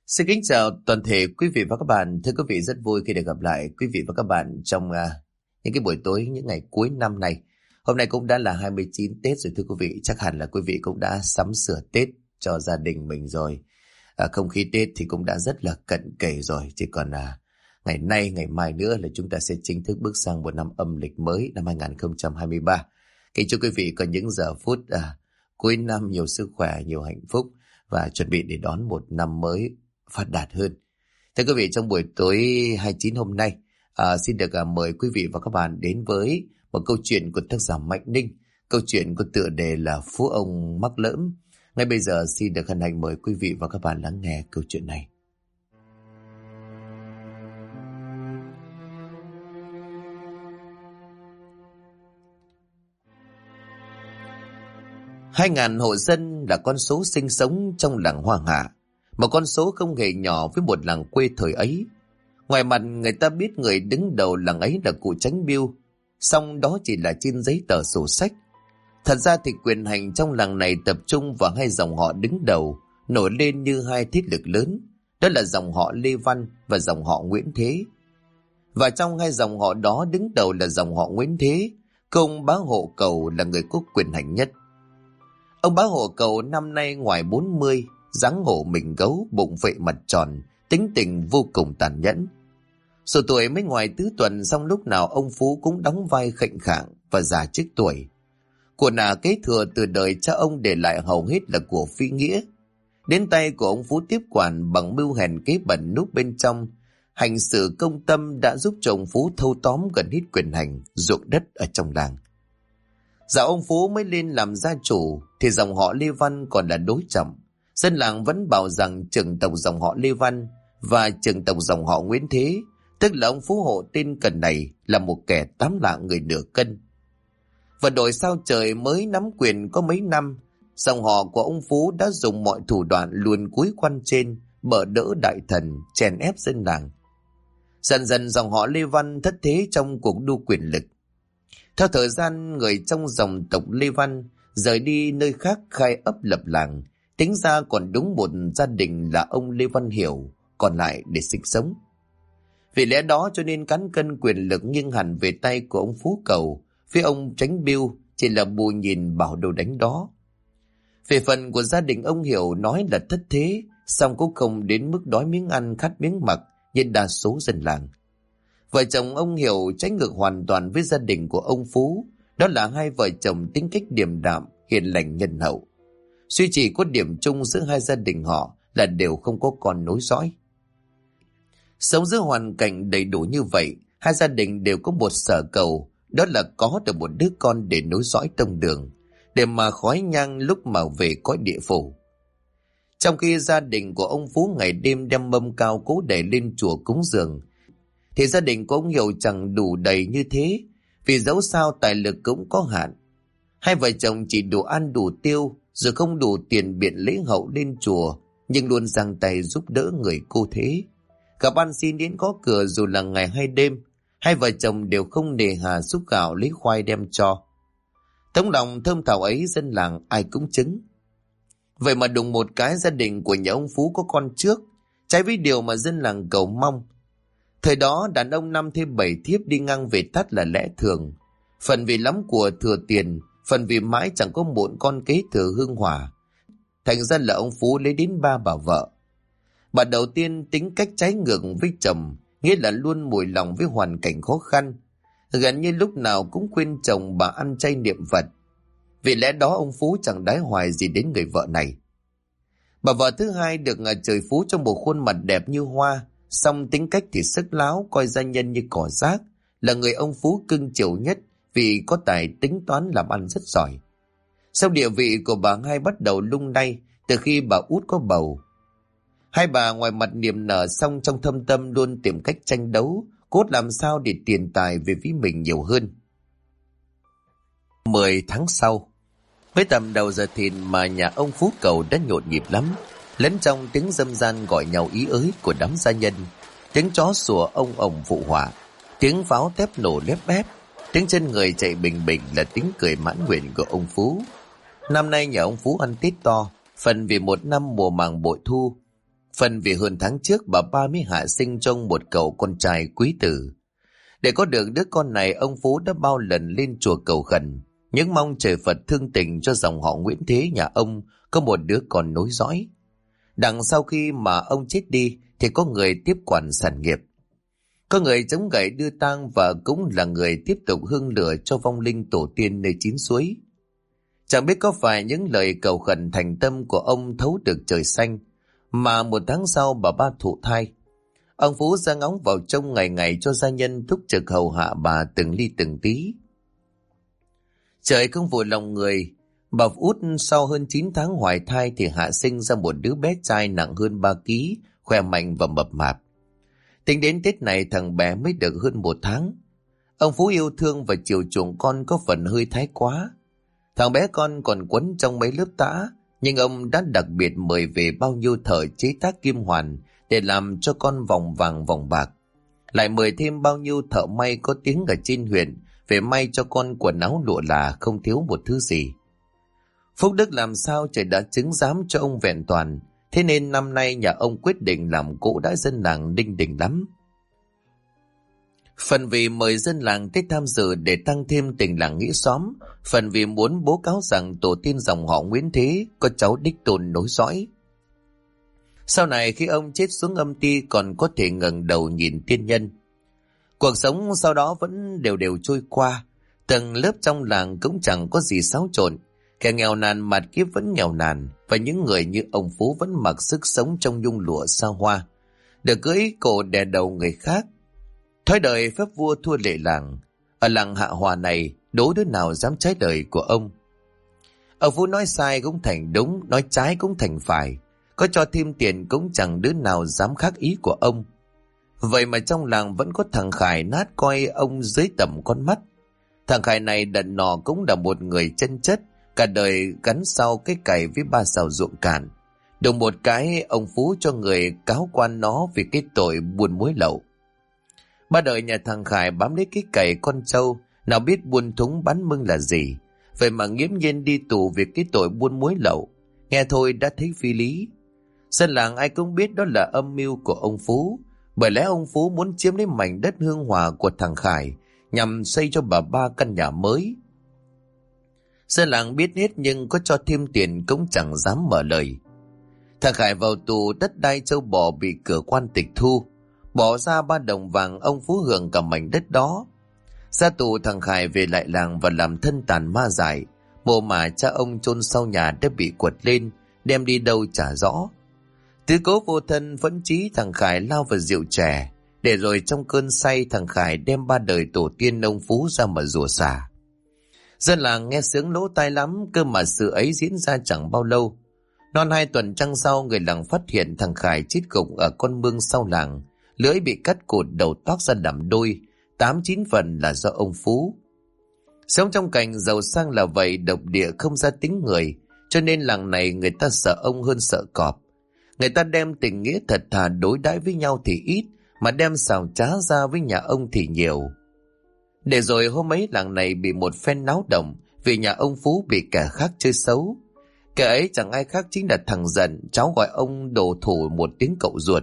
Xin kính chào toàn thể quý vị và các bạn. Thưa quý vị, rất vui khi được gặp lại quý vị và các bạn trong những cái buổi tối, những ngày cuối năm này. Hôm nay cũng đã là 29 Tết rồi thưa quý vị. Chắc hẳn là quý vị cũng đã sắm sửa Tết cho gia đình mình rồi. Không khí Tết thì cũng đã rất là cận kề rồi. Chỉ còn ngày nay, ngày mai nữa là chúng ta sẽ chính thức bước sang một năm âm lịch mới, năm 2023. Kính chúc quý vị có những giờ phút cuối năm nhiều sức khỏe, nhiều hạnh phúc và chuẩn bị để đón một năm mới phát đạt hơn. Thưa quý vị, trong buổi tối 29 hôm nay, xin được mời quý vị và các bạn đến với một câu chuyện của tác giả Mạnh Ninh. Câu chuyện có tựa đề là Phú Ông Mắc Lỡm. Ngay bây giờ xin được hân hạnh mời quý vị và các bạn lắng nghe câu chuyện này. Hai ngàn hộ dân là con số sinh sống trong làng Hoa Hạ, một con số không hề nhỏ với một làng quê thời ấy. Ngoài mặt người ta biết người đứng đầu làng ấy là cụ Chánh Biêu, song đó chỉ là trên giấy tờ sổ sách. Thật ra thì quyền hành trong làng này tập trung vào hai dòng họ đứng đầu, nổi lên như hai thế lực lớn, đó là dòng họ Lê Văn và dòng họ Nguyễn Thế. Và trong hai dòng họ đó, đứng đầu là dòng họ Nguyễn Thế, ông Bá Hộ Cầu là người có quyền hành nhất. Ông Bá Hộ Cầu năm nay ngoài 40, dáng hổ mình gấu, bụng phệ mặt tròn, tính tình vô cùng tàn nhẫn. Số tuổi mới ngoài tứ tuần, song lúc nào ông Phú cũng đóng vai khệnh khạng và già trước tuổi. Của nà kế thừa từ đời cha ông để lại hầu hết là của phi nghĩa. Đến tay của ông Phú tiếp quản bằng mưu hèn kế bẩn núp bên trong. Hành xử công tâm đã giúp cho ông Phú thâu tóm gần hết quyền hành, ruộng đất ở trong làng. Dạo ông Phú mới lên làm gia chủ thì dòng họ Lê Văn còn là đối trọng. Dân làng vẫn bảo rằng trưởng tộc dòng họ Lê Văn và trưởng tộc dòng họ Nguyễn Thế, tức là ông Phú Hộ tên Cần này, là một kẻ tám lạng người nửa cân. Và đổi sao trời mới nắm quyền có mấy năm, dòng họ của ông Phú đã dùng mọi thủ đoạn luồn cúi quan trên, bợ đỡ đại thần, chèn ép dân làng. Dần dần dòng họ Lê Văn thất thế trong cuộc đua quyền lực. Theo thời gian, người trong dòng tộc Lê Văn rời đi nơi khác khai ấp lập làng, tính ra còn đúng một gia đình là ông Lê Văn Hiểu còn lại để sinh sống. Vì lẽ đó cho nên cán cân quyền lực nghiêng hẳn về tay của ông Phú Cầu, phía ông Chánh Biêu chỉ là bù nhìn bảo đâu đánh đó. Về phần của gia đình ông Hiểu nói là thất thế, song cũng không đến mức đói miếng ăn khát miếng mặc như đa số dân làng. Vợ chồng ông Hiểu trái ngược hoàn toàn với gia đình của ông Phú, đó là hai vợ chồng tính cách điềm đạm, hiền lành nhân hậu. Duy chỉ có điểm chung giữa hai gia đình họ là đều không có con nối dõi. Sống giữa hoàn cảnh đầy đủ như vậy, hai gia đình đều có một sở cầu, đó là có được một đứa con để nối dõi tông đường, để mà khói nhang lúc mà về cõi địa phủ. Trong khi gia đình của ông Phú ngày đêm đem mâm cao cỗ để lên chùa cúng dường, thì gia đình của ông Hiểu chẳng đủ đầy như thế, vì dẫu sao tài lực cũng có hạn. Hai vợ chồng chỉ đủ ăn đủ tiêu, rồi không đủ tiền biện lễ hậu lên chùa, nhưng luôn giang tay giúp đỡ người cô thế. Gặp ăn xin đến có cửa dù là ngày hay đêm, hai vợ chồng đều không nề hà xúc gạo lấy khoai đem cho. Tấm lòng thơm thảo ấy dân làng ai cũng chứng. Vậy mà đùng một cái gia đình của nhà ông Phú có con trước, trái với điều mà dân làng cầu mong. Thời đó đàn ông 5 thêm 7 thiếp đi ngang về tắt là lẽ thường. Phần vì lắm của thừa tiền, phần vì mãi chẳng có một con kế thừa hương hỏa. Thành ra là ông Phú lấy đến 3 bà vợ. Bà đầu tiên tính cách trái ngược với chồng, nghĩa là luôn mùi lòng với hoàn cảnh khó khăn. Gần như lúc nào cũng khuyên chồng bà ăn chay niệm Phật. Vì lẽ đó ông Phú chẳng đái hoài gì đến người vợ này. Bà vợ thứ hai được trời phú trong một khuôn mặt đẹp như hoa, song tính cách thì sức láo, coi gia nhân như cỏ rác, là người ông Phú cưng chiều nhất vì có tài tính toán làm ăn rất giỏi. Sau địa vị của bà hai bắt đầu lung lay từ khi bà út có bầu. Hai bà ngoài mặt niềm nở, song trong thâm tâm luôn tìm cách tranh đấu, cốt làm sao để tiền tài về phía mình nhiều hơn. 10 tháng sau, với tầm đầu giờ thìn mà nhà ông Phú Cầu đã nhộn nhịp lắm, lẫn trong tiếng râm ran gọi nhau ý ới của đám gia nhân, tiếng chó sủa ông ồng phụ họa, tiếng pháo tép nổ lép bép, tiếng chân người chạy bình bình là tiếng cười mãn nguyện của ông Phú. Năm nay nhà ông Phú ăn Tết to, phần vì một năm mùa màng bội thu, Phần vì hơn tháng trước bà ba mới hạ sinh trong một cậu con trai quý tử. Để có được đứa con này, ông Phú đã bao lần lên chùa cầu khẩn, những mong trời Phật thương tình cho dòng họ Nguyễn Thế nhà ông có một đứa con nối dõi. Đằng sau khi mà ông chết đi thì có người tiếp quản sản nghiệp. Có người chống gậy đưa tang và cũng là người tiếp tục hương lửa cho vong linh tổ tiên nơi chín suối. Chẳng biết có phải những lời cầu khẩn thành tâm của ông thấu được trời xanh, mà một tháng sau bà ba thụ thai. Ông Phú ra ngóng vào trông ngày ngày cho gia nhân túc trực hầu hạ bà từng ly từng tí. Trời không vội lòng người, bà út sau hơn 9 tháng hoài thai thì hạ sinh ra một đứa bé trai nặng hơn 3 ký, khỏe mạnh và mập mạp. Tính đến Tết này thằng bé mới được hơn 1 tháng. Ông Phú yêu thương và chiều chuộng con có phần hơi thái quá. Thằng bé con còn quấn trong mấy lớp tã, nhưng ông đã đặc biệt mời về bao nhiêu thợ chế tác kim hoàn để làm cho con vòng vàng vòng bạc. Lại mời thêm bao nhiêu thợ may có tiếng ở trên huyện về may cho con quần áo lụa là không thiếu một thứ gì. Phúc đức làm sao trời đã chứng giám cho ông vẹn toàn, thế nên năm nay nhà ông quyết định làm cỗ đãi dân làng đinh đình lắm. Phần vì mời dân làng tới tham dự để tăng thêm tình làng nghĩa xóm, phần vì muốn bố cáo rằng tổ tiên dòng họ Nguyễn Thế có cháu đích tôn nối dõi. Sau này khi ông chết xuống âm ti còn có thể ngẩng đầu nhìn tiên nhân. Cuộc sống sau đó vẫn đều đều trôi qua, từng lớp trong làng cũng chẳng có gì xáo trộn, kẻ nghèo nàn mặt kiếp vẫn nghèo nàn, và những người như ông Phú vẫn mặc sức sống trong nhung lụa xa hoa, được cưỡi cổ đè đầu người khác. Thói đời phép vua thua lệ làng, ở làng Hạ Hòa này đố đứa nào dám trái lời của ông. Ông Phú nói sai cũng thành đúng, nói trái cũng thành phải, có cho thêm tiền cũng chẳng đứa nào dám khác ý của ông. Vậy mà trong làng vẫn có thằng Khải nát coi ông dưới tầm con mắt. Thằng Khải này đần nọ cũng là một người chân chất, cả đời gắn sau cái cày với 3 sào ruộng cạn. Đùng một cái ông Phú cho người cáo quan nó vì cái tội buôn muối lậu. Ba đời nhà thằng Khải bám lấy cái cày con trâu, nào biết buôn thúng bán mưng là gì. Vậy mà nghiễm nhiên đi tù vì cái tội buôn muối lậu, nghe thôi đã thấy phi lý. Dân làng ai cũng biết đó là âm mưu của ông Phú, bởi lẽ ông Phú muốn chiếm lấy mảnh đất hương hòa của thằng Khải nhằm xây cho bà ba căn nhà mới. Dân làng biết hết nhưng có cho thêm tiền cũng chẳng dám mở lời. Thằng Khải vào tù, đất đai châu bò bị cửa quan tịch thu, bỏ ra 3 đồng vàng ông Phú hưởng cả mảnh đất đó. Ra tù thằng Khải về lại làng và làm thân tàn ma dại, mồ mà cha ông chôn sau nhà đã bị quật lên, đem đi đâu chả rõ. Tứ cố vô thân vẫn chí thằng Khải lao vào rượu chè, để rồi trong cơn say thằng Khải đem 3 đời tổ tiên ông Phú ra mà rủa xả. Dân làng nghe sướng lỗ tai lắm, cơ mà sự ấy diễn ra chẳng bao lâu. Non 2 tuần trăng sau, người làng phát hiện thằng Khải chết gục ở con mương sau làng, lưỡi bị cắt cụt, đầu toác ra làm đôi, 8-9 phần là do ông Phú. Sống trong cảnh giàu sang là vậy, độc địa không ra tính người, cho nên làng này người ta sợ ông hơn sợ cọp. Người ta đem tình nghĩa thật thà đối đãi với nhau thì ít, mà đem xào trá ra với nhà ông thì nhiều. Để rồi hôm ấy làng này bị một phen náo động vì nhà ông Phú bị kẻ khác chơi xấu. Kẻ ấy chẳng ai khác chính là thằng Dần, cháu gọi ông đồ thủ một tiếng cậu ruột.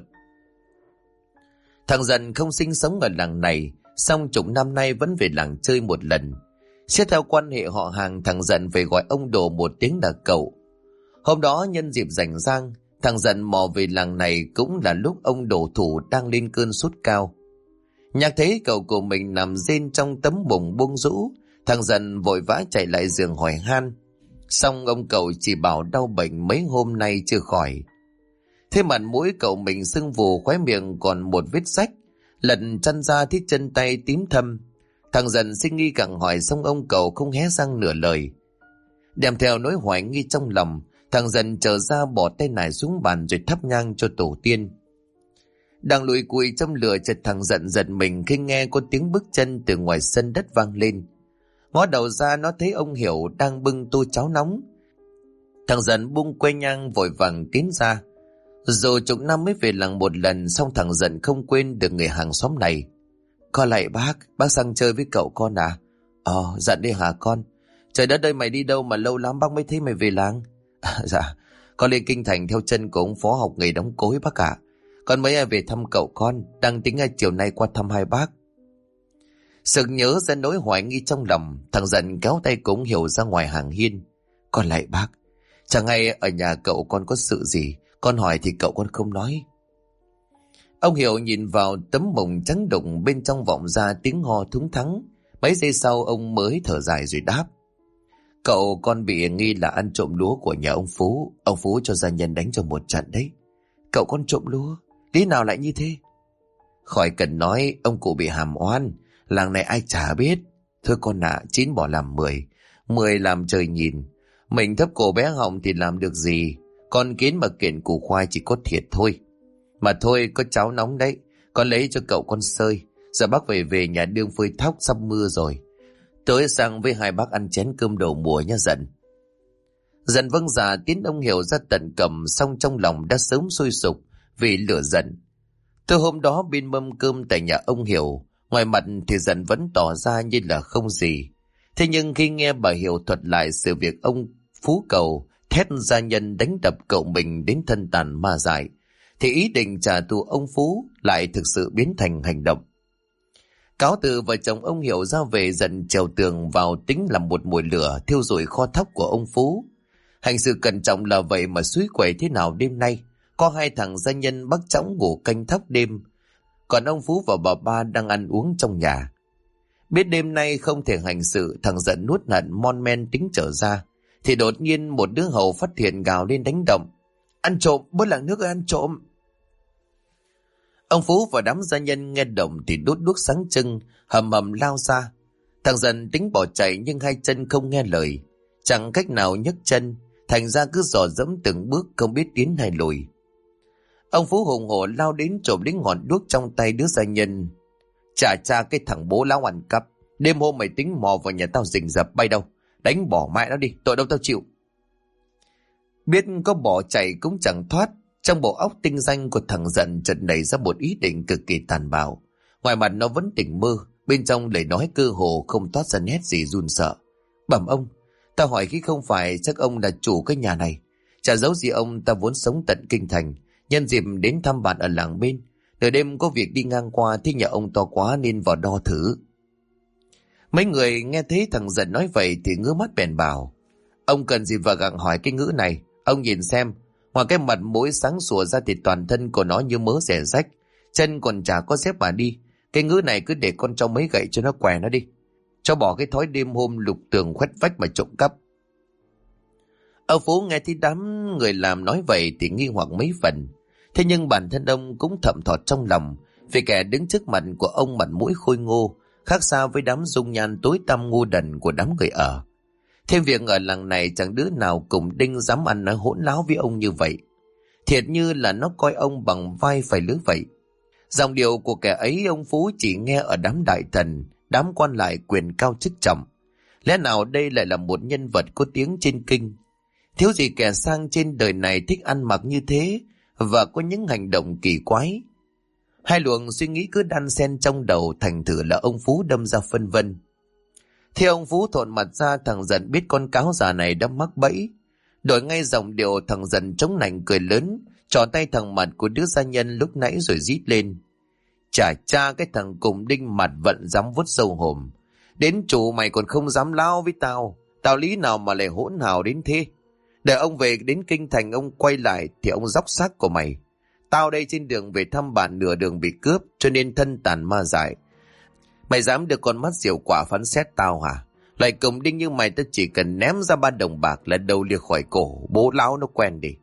Thằng Dần không sinh sống ở làng này, song chục năm nay vẫn về làng chơi một lần. Xét theo quan hệ họ hàng, thằng Dần về gọi ông đồ một tiếng là cậu. Hôm đó nhân dịp rảnh rang, thằng Dần mò về làng này cũng là lúc ông đồ thủ đang lên cơn sốt cao. Nhạc thấy cậu của mình nằm rên trong tấm bùng buông rũ, thằng Dần vội vã chạy lại giường hỏi han. Xong ông cậu chỉ bảo đau bệnh mấy hôm nay chưa khỏi. Thế mặt mũi cậu mình sưng vù, khóe miệng còn một vết rách, lần chăn ra thấy chân tay tím thâm. Thằng Dần sinh nghi càng hỏi, xong ông cậu không hé răng nửa lời. Đem theo nỗi hoài nghi trong lòng, thằng Dần trở ra bỏ tay nải xuống bàn rồi thắp nhang cho tổ tiên. Đang lùi cùi trong lửa, chợt thằng Dần giật mình khi nghe có tiếng bước chân từ ngoài sân đất vang lên. Ngó đầu ra nó thấy ông Hiểu đang bưng tô cháo nóng. Thằng Dần bung que nhang vội vàng tiến ra. Dù chục năm mới về làng một lần, song thằng Dần không quên được người hàng xóm này. Con lại bác sang chơi với cậu con à? Dạ đi hả con? Trời đất ơi, mày đi đâu mà lâu lắm bác mới thấy mày về làng? Dạ, Con lên kinh thành theo chân của ông Phó học nghề đóng cối bác ạ. Còn mấy ai về thăm cậu con, đang tính chiều nay qua thăm hai bác. Sực nhớ ra nỗi hoài nghi trong lòng, thằng Dần kéo tay của ông Hiểu ra ngoài hàng hiên. Con lại bác, chẳng hay ở nhà cậu con có sự gì, con hỏi thì cậu con không nói. Ông Hiểu nhìn vào tấm mồng trắng đụng, bên trong vọng ra tiếng ho thúng thắng. Mấy giây sau ông mới thở dài rồi đáp. Cậu con bị nghi là ăn trộm lúa của nhà ông Phú. Ông Phú cho gia nhân đánh cho một trận đấy. Cậu con trộm lúa, lý nào lại như thế? Khỏi cần nói, ông cụ bị hàm oan, làng này ai chả biết. Thôi con ạ, 9 bỏ làm 10, 10 làm trời nhìn. Mình thấp cổ bé họng thì làm được gì, con kiến mà kiện củ khoai chỉ có thiệt thôi. Mà thôi, có cháo nóng đấy, con lấy cho cậu con sơi. Giờ bác về nhà đương phơi thóc, sắp mưa rồi. Tới sang với hai bác ăn chén cơm đầu mùa nha Dần. Dần vâng dạ tiến ông Hiểu ra tận cầm, xong trong lòng đã sớm sôi sục vì lửa giận. Từ hôm đó bên mâm cơm tại nhà ông Hiểu, ngoài mặt thì Dần vẫn tỏ ra như là không gì. Thế nhưng khi nghe bà Hiểu thuật lại sự việc ông Phú Cầu thét gia nhân đánh đập cậu mình đến thân tàn ma dại, thì ý định trả thù ông Phú lại thực sự biến thành hành động. Cáo từ vợ chồng ông Hiểu ra về, Dần trèo tường vào tính làm một mồi lửa thiêu rụi kho thóc của ông Phú. Hành sự cẩn trọng là vậy mà suối quẩy thế nào đêm nay có hai thằng gia nhân bắt chõng ngủ canh thóc đêm, còn ông Phú và bà Ba đang ăn uống trong nhà. Biết đêm nay không thể hành sự, thằng Dần nuốt hận mon men tính trở ra, thì đột nhiên một đứa hầu phát hiện gào lên đánh động. Ăn trộm, bớt làng nước ơi, ăn trộm. Ông Phú và đám gia nhân nghe động thì đốt đuốc sáng trưng, hầm hầm lao ra. Thằng Dần tính bỏ chạy nhưng hai chân không nghe lời, chẳng cách nào nhấc chân, thành ra cứ dò dẫm từng bước không biết tiến hay lùi. Ông Phú hùng hổ lao đến trộm đến ngọn đuốc trong tay đứa gia nhân. Chà cha, cái thằng bố láo ăn cắp, đêm hôm mày tính mò vào nhà tao rình rập bay đâu, đánh bỏ mẹ nó đi, tội đâu tao chịu. Biết có bỏ chạy cũng chẳng thoát, trong bộ óc tinh danh của thằng Dần chợt nảy ra một ý định cực kỳ tàn bạo. Ngoài mặt nó vẫn tỉnh mơ, bên trong lời nói cơ hồ không toát ra nét gì run sợ. Bẩm ông, ta hỏi khi không phải chắc ông là chủ cái nhà này. Chả giấu gì ông, ta vốn sống tận kinh thành, nhân dịp đến thăm bạn ở làng bên. Nửa đêm có việc đi ngang qua, thì nhà ông to quá nên vào đo thử. Mấy người nghe thấy thằng Dần nói vậy thì ngứa mắt bèn bảo. Ông cần gì vào gặng hỏi cái ngữ này? Ông nhìn xem, ngoài cái mặt mũi sáng sủa ra thì toàn thân của nó như mớ rẻ rách, chân còn chả có dép mà đi. Cái ngữ này cứ để con cho mấy gậy cho nó què nó đi, cho bỏ cái thói đêm hôm lục tường khoét vách mà trộm cắp. Ông Phú nghe thấy đám người làm nói vậy thì nghi hoặc mấy phần. Thế nhưng bản thân ông cũng thầm thọt trong lòng, vì kẻ đứng trước mặt của ông mặt mũi khôi ngô, khác xa với đám dung nhan tối tăm ngu đần của đám người ở. Thêm việc ở làng này chẳng đứa nào cùng đinh dám ăn nói hỗn láo với ông như vậy. Thiệt như là nó coi ông bằng vai phải lứa vậy. Dòng điệu của kẻ ấy ông Phú chỉ nghe ở đám đại thần, đám quan lại quyền cao chức trọng. Lẽ nào đây lại là một nhân vật có tiếng trên kinh? Thiếu gì kẻ sang trên đời này thích ăn mặc như thế và có những hành động kỳ quái. Hai luồng suy nghĩ cứ đan xen trong đầu, thành thử là ông Phú đâm ra phân vân. Khi ông Phú thộn mặt ra, thằng Dần biết con cáo già này đã mắc bẫy. Đổi ngay giọng điệu, thằng Dần chống nạnh cười lớn, trỏ tay thằng mặt của đứa gia nhân lúc nãy rồi rít lên. Chả cha, cái thằng cùng đinh mặt vận dám vuốt sâu hồm. Đến chủ mày còn không dám lao với tao. Tao lý nào mà lại hỗn hào đến thế. Để ông về đến kinh thành ông quay lại thì ông dóc xác của mày. Tao đây trên đường về thăm bạn nửa đường bị cướp cho nên thân tàn ma dại. Mày dám được con mắt diều quả phán xét tao hả? Loại cùng đinh như mày ta chỉ cần ném ra 3 đồng bạc là đầu liệt khỏi cổ, bố láo nó quen đi.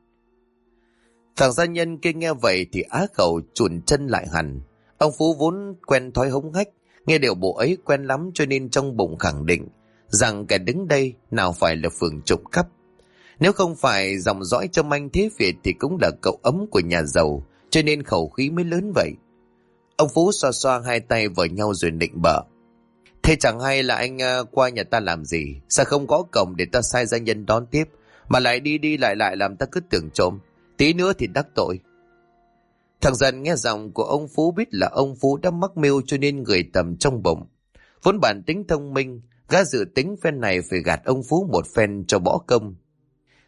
Thằng gia nhân kia nghe vậy thì á khẩu chùn chân lại hẳn. Ông Phú vốn quen thói hống hách, nghe điều bộ ấy quen lắm cho nên trong bụng khẳng định rằng kẻ đứng đây nào phải là phường trộm cắp. Nếu không phải dòng dõi trong anh thế Việt thì cũng là cậu ấm của nhà giàu, cho nên khẩu khí mới lớn vậy. Ông Phú xoa xoa hai tay vào nhau rồi nịnh bợ. Thế chẳng hay là anh qua nhà ta làm gì? Sao không có cổng để ta sai gia nhân đón tiếp, mà lại đi đi lại lại làm ta cứ tưởng trộm, tí nữa thì đắc tội. Thằng Dần nghe giọng của ông Phú biết là ông Phú đã mắc mưu cho nên người tầm trong bụng. Vốn bản tính thông minh, gã dự tính phen này phải gạt ông Phú một phen cho bỏ công.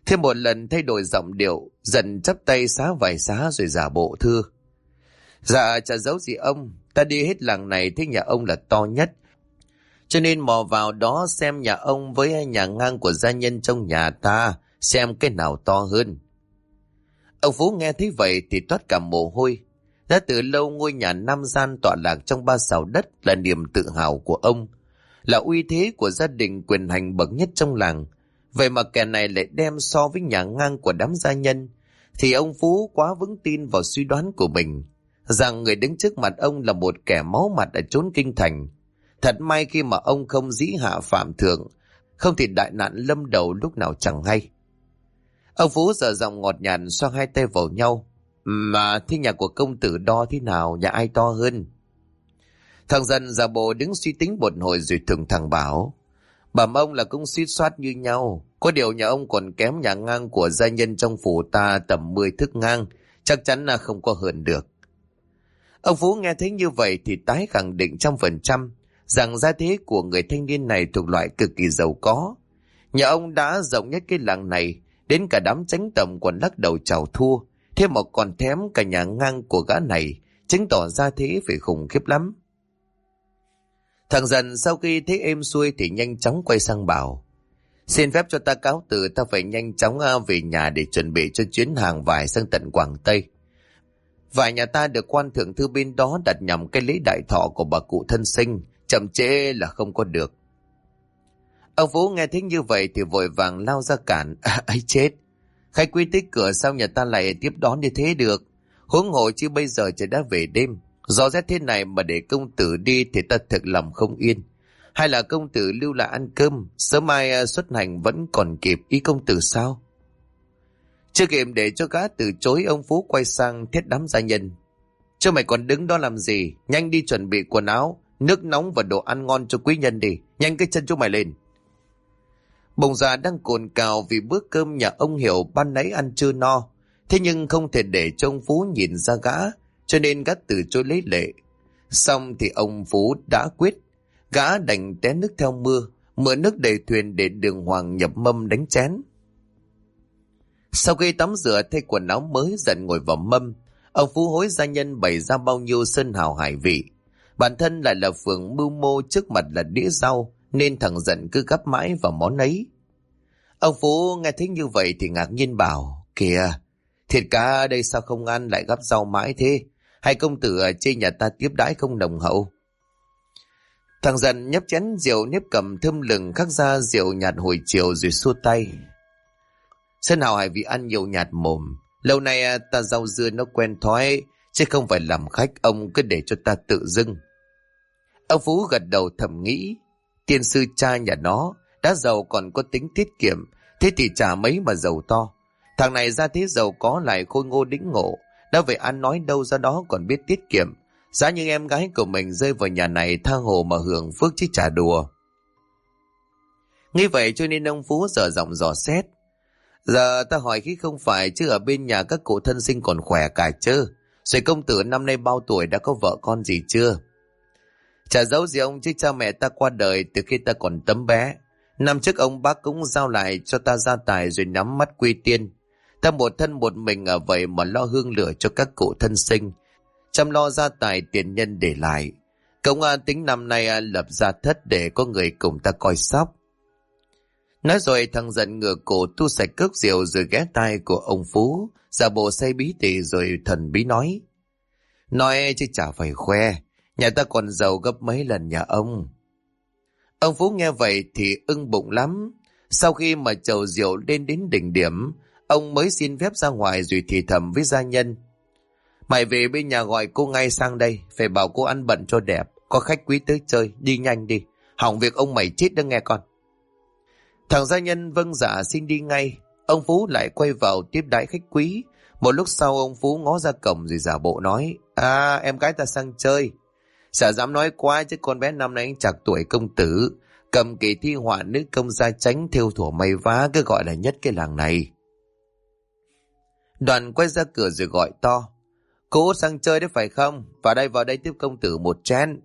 Thêm một lần thay đổi giọng điệu, dần chắp tay xá vài xá rồi giả bộ thưa. Dạ chả giấu gì ông, ta đi hết làng này thấy nhà ông là to nhất, cho nên mò vào đó xem nhà ông với nhà ngang của gia nhân trong nhà ta, xem cái nào to hơn. Ông Phú nghe thấy vậy thì toát cả mồ hôi. Đã từ lâu ngôi nhà nam gian tọa lạc trong ba sào đất là niềm tự hào của ông, là uy thế của gia đình quyền hành bậc nhất trong làng. Vậy mà kẻ này lại đem so với nhà ngang của đám gia nhân, thì ông Phú quá vững tin vào suy đoán của mình, rằng người đứng trước mặt ông là một kẻ máu mặt ở chốn kinh thành. Thật may khi mà ông không dĩ hạ phạm thượng, không thì đại nạn lâm đầu lúc nào chẳng hay. Ông Phú giờ giọng ngọt nhạt xoa hai tay vào nhau. Mà thế nhà của công tử đo thế nào, nhà ai to hơn? Thằng Dần giả bộ đứng suy tính một hồi rồi thừng thẳng bảo. Bẩm ông là cũng suýt soát như nhau, có điều nhà ông còn kém nhà ngang của gia nhân trong phủ ta tầm 10 thước ngang, chắc chắn là không có hơn được. Ông Phú nghe thấy như vậy thì tái khẳng định 100% rằng gia thế của người thanh niên này thuộc loại cực kỳ giàu có. Nhà ông đã rộng nhất cái làng này, đến cả đám chánh tầm còn lắc đầu chào thua, thế mà còn thém cả nhà ngang của gã này, chứng tỏ gia thế phải khủng khiếp lắm. Thằng Dần sau khi thấy êm xuôi thì nhanh chóng quay sang bảo. Xin phép cho ta cáo từ, ta phải nhanh chóng về nhà để chuẩn bị cho chuyến hàng vải sang tận Quảng Tây. Vải nhà ta được quan thượng thư bên đó đặt nhằm cái lễ đại thọ của bà cụ thân sinh, chậm trễ là không có được. Ông Phú nghe thấy như vậy thì vội vàng lao ra cản. Ấy chết, khách quý tới cửa sao nhà ta lại tiếp đón như thế được? Huống hồ chứ bây giờ trời đã về đêm, gió rét thế này mà để công tử đi thì ta thực lòng không yên. Hay là công tử lưu lại ăn cơm, sớm mai xuất hành vẫn còn kịp, ý công tử sao? Chưa kịp để cho gã từ chối, ông Phú quay sang thét đám gia nhân. Chứ mày còn đứng đó làm gì? Nhanh đi chuẩn bị quần áo, nước nóng và đồ ăn ngon cho quý nhân đi. Nhanh cái chân chúng mày lên. Bồng già đang cồn cào vì bữa cơm nhà ông Hiểu ban nãy ăn chưa no. Thế nhưng không thể để cho ông Phú nhìn ra gã, cho nên gã từ chối lấy lệ. Xong thì ông Phú đã quyết, gã đành té nước theo mưa, mượn nước đầy thuyền để đường hoàng nhập mâm đánh chén. Sau khi tắm rửa thay quần áo mới dần ngồi vào mâm, ông Phú hối gia nhân bày ra bao nhiêu sơn hào hải vị. Bản thân lại là phường mưu mô, trước mặt là đĩa rau, nên thằng Dần cứ gắp mãi vào món ấy. Ông Phú nghe thấy như vậy thì ngạc nhiên bảo. Kìa, thịt cá đây sao không ăn lại gắp rau mãi thế? Hay công tử chê nhà ta tiếp đãi không nồng hậu? Thằng Dần nhấp chén rượu nếp cầm thơm lừng khắc ra rượu nhạt hồi chiều rồi xua tay. Sơn hào hải vị ăn nhiều nhạt mồm. Lâu nay ta rau dưa nó quen thói, chứ không phải làm khách, ông cứ để cho ta tự dưng. Ông Phú gật đầu thầm nghĩ. Tiên sư cha nhà nó đã giàu còn có tính tiết kiệm, thế thì chả mấy mà giàu to. Thằng này ra thế giàu có lại khôi ngô đĩnh ngộ, đã vậy ăn nói đâu ra đó còn biết tiết kiệm. Giá như em gái của mình rơi vào nhà này tha hồ mà hưởng phước chứ chả đùa. Nghĩ vậy cho nên ông Phú dở giọng dò xét. Giờ ta hỏi khi không phải chứ ở bên nhà các cụ thân sinh còn khỏe cả chứ? Rồi công tử năm nay bao tuổi, đã có vợ con gì chưa? Chả giấu gì ông chứ cha mẹ ta qua đời từ khi ta còn tấm bé. Năm trước ông bác cũng giao lại cho ta gia tài rồi nhắm mắt quy tiên. Ta một thân một mình ở vậy mà lo hương lửa cho các cụ thân sinh, chăm lo gia tài tiền nhân để lại. Công an tính năm nay lập gia thất để có người cùng ta coi sóc. Nói rồi thằng Dần ngửa cổ tu sạch cốc rượu rồi ghé tai của ông Phú, giả bộ say bí tỉ rồi thần bí nói. Nói chứ chả phải khoe, nhà ta còn giàu gấp mấy lần nhà ông. Ông Phú nghe vậy thì ưng bụng lắm. Sau khi mà chầu rượu lên đến đỉnh điểm, ông mới xin phép ra ngoài rồi thì thầm với gia nhân. Mày về bên nhà gọi cô ngay sang đây, phải bảo cô ăn bận cho đẹp, có khách quý tới chơi, đi nhanh đi, hỏng việc ông mày chết đó nghe con. Thằng gia nhân vâng dạ xin đi ngay. Ông Phú lại quay vào tiếp đãi khách quý. Một lúc sau ông Phú ngó ra cổng rồi giả bộ nói. Em gái ta sang chơi. Chả dám nói quá chứ con bé năm nay chạc tuổi công tử, cầm kỳ thi họa nữ công gia chánh thêu thủa may vá, cứ gọi là nhất cái làng này. Đoàn quay ra cửa rồi gọi to. Cô sang chơi đấy phải không? Vào đây tiếp công tử một chén.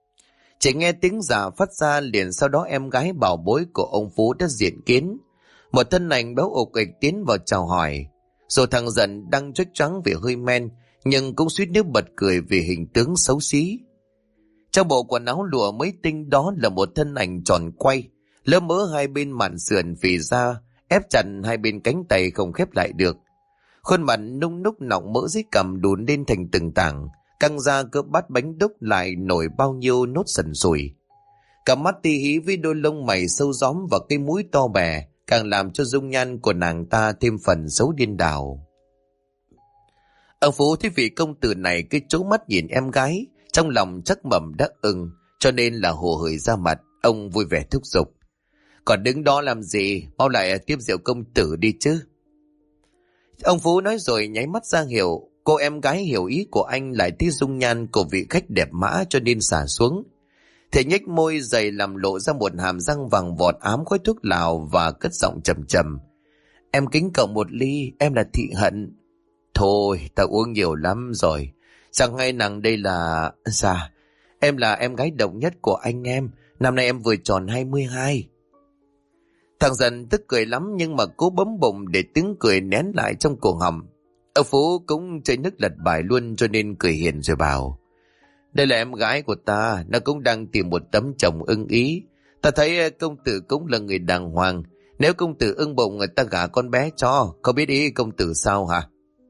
Chỉ nghe tiếng giả phát ra liền sau đó em gái bảo bối của ông Phú đã diện kiến. Một thân ảnh béo ục ịch tiến vào chào hỏi. Dù thằng Dần đang choáng choáng vì hơi men, nhưng cũng suýt nước bật cười vì hình tướng xấu xí. Trong bộ quần áo lụa mới tinh đó là một thân ảnh tròn quay, lơ mỡ hai bên mạn sườn phì ra, ép chặt hai bên cánh tay không khép lại được. Khuôn mặt nung núc nọng mỡ dưới cằm đùn lên thành từng tảng, căng ra cỡ bát bánh đúc lại nổi bao nhiêu nốt sần sùi. Cả mắt ti hí với đôi lông mày sâu gióm và cái mũi to bè càng làm cho dung nhan của nàng ta thêm phần xấu điên đảo. Ông Phú thấy vị công tử này cứ trố mắt nhìn em gái, trong lòng chắc mẩm đã ưng, cho nên là hồ hởi ra mặt. Ông vui vẻ thúc giục: còn đứng đó làm gì, mau lại tiếp rượu công tử đi chứ. Ông Phú nói rồi nháy mắt ra hiệu. Cô em gái hiểu ý của anh, lại thấy dung nhan của vị khách đẹp mã cho nên xả xuống. Thể nhếch môi dày làm lộ ra một hàm răng vàng vọt ám khói thuốc lào và cất giọng trầm trầm: em kính cậu một ly, em là Thị Hận. Thôi, ta uống nhiều lắm rồi. Chẳng hay nàng đây là... Dạ, em là em gái độc nhất của anh em. Năm nay em vừa tròn 22. Thằng Dần tức cười lắm nhưng mà cố bấm bụng để tiếng cười nén lại trong cổ họng. Ông Phú cũng chơi nước lật bài luôn cho nên cười hiền rồi bảo: đây là em gái của ta, nó cũng đang tìm một tấm chồng ưng ý. Ta thấy công tử cũng là người đàng hoàng. Nếu công tử ưng bụng người ta gả con bé cho, không biết ý công tử sao hả?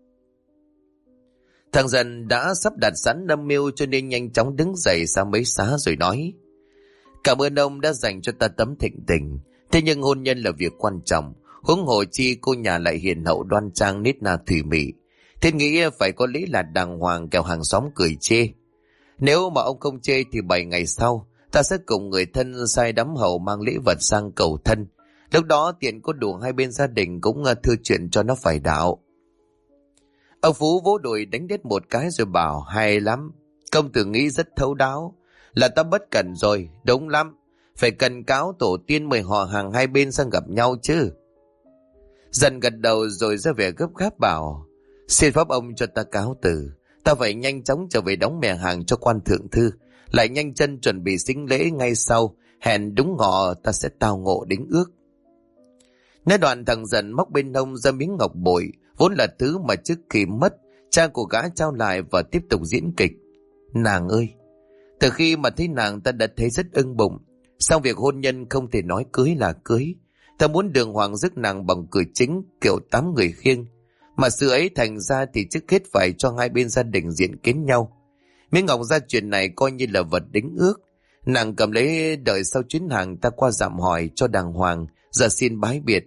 Thằng Dần đã sắp đặt sẵn âm mưu cho nên nhanh chóng đứng dậy sang mấy xá rồi nói: cảm ơn ông đã dành cho ta tấm thịnh tình. Thế nhưng hôn nhân là việc quan trọng, huống hồ chi cô nhà lại hiền hậu đoan trang nết na thủy mị. Thế nghĩ phải có lễ là đàng hoàng kẻo hàng xóm cười chê. Nếu mà ông không chê thì 7 ngày sau ta sẽ cùng người thân sai đám hậu mang lễ vật sang cầu thân. Lúc đó tiện có đủ hai bên gia đình cũng thưa chuyện cho nó phải đạo. Ông Phú vỗ đùi đánh đét một cái rồi bảo: hay lắm, công tử nghĩ rất thấu đáo. Là ta bất cẩn rồi, đúng lắm. Phải cần cáo tổ tiên mời họ hàng hai bên sang gặp nhau chứ. Dần gật đầu rồi ra vẻ gấp gáp bảo: xin pháp ông cho ta cáo từ. Ta phải nhanh chóng trở về đóng mẹ hàng cho quan thượng thư, lại nhanh chân chuẩn bị sính lễ ngay sau. Hẹn đúng ngọ ta sẽ tao ngộ đính ước. Nói đoạn thằng Dần móc bên hông ra miếng ngọc bội, vốn là thứ mà trước khi mất cha của gã trao lại, và tiếp tục diễn kịch: nàng ơi, từ khi mà thấy nàng ta đã thấy rất ưng bụng. Xong việc hôn nhân không thể nói cưới là cưới. Ta muốn đường hoàng rước nàng bằng cử chính kiểu 8 người khiêng. Mà sự ấy thành ra thì trước hết phải cho hai bên gia đình diện kiến nhau. Miếng ngọc gia truyền này coi như là vật đính ước. Nàng cầm lấy đợi sau chuyến hàng ta qua dạm hỏi cho đàng hoàng, giờ xin bái biệt.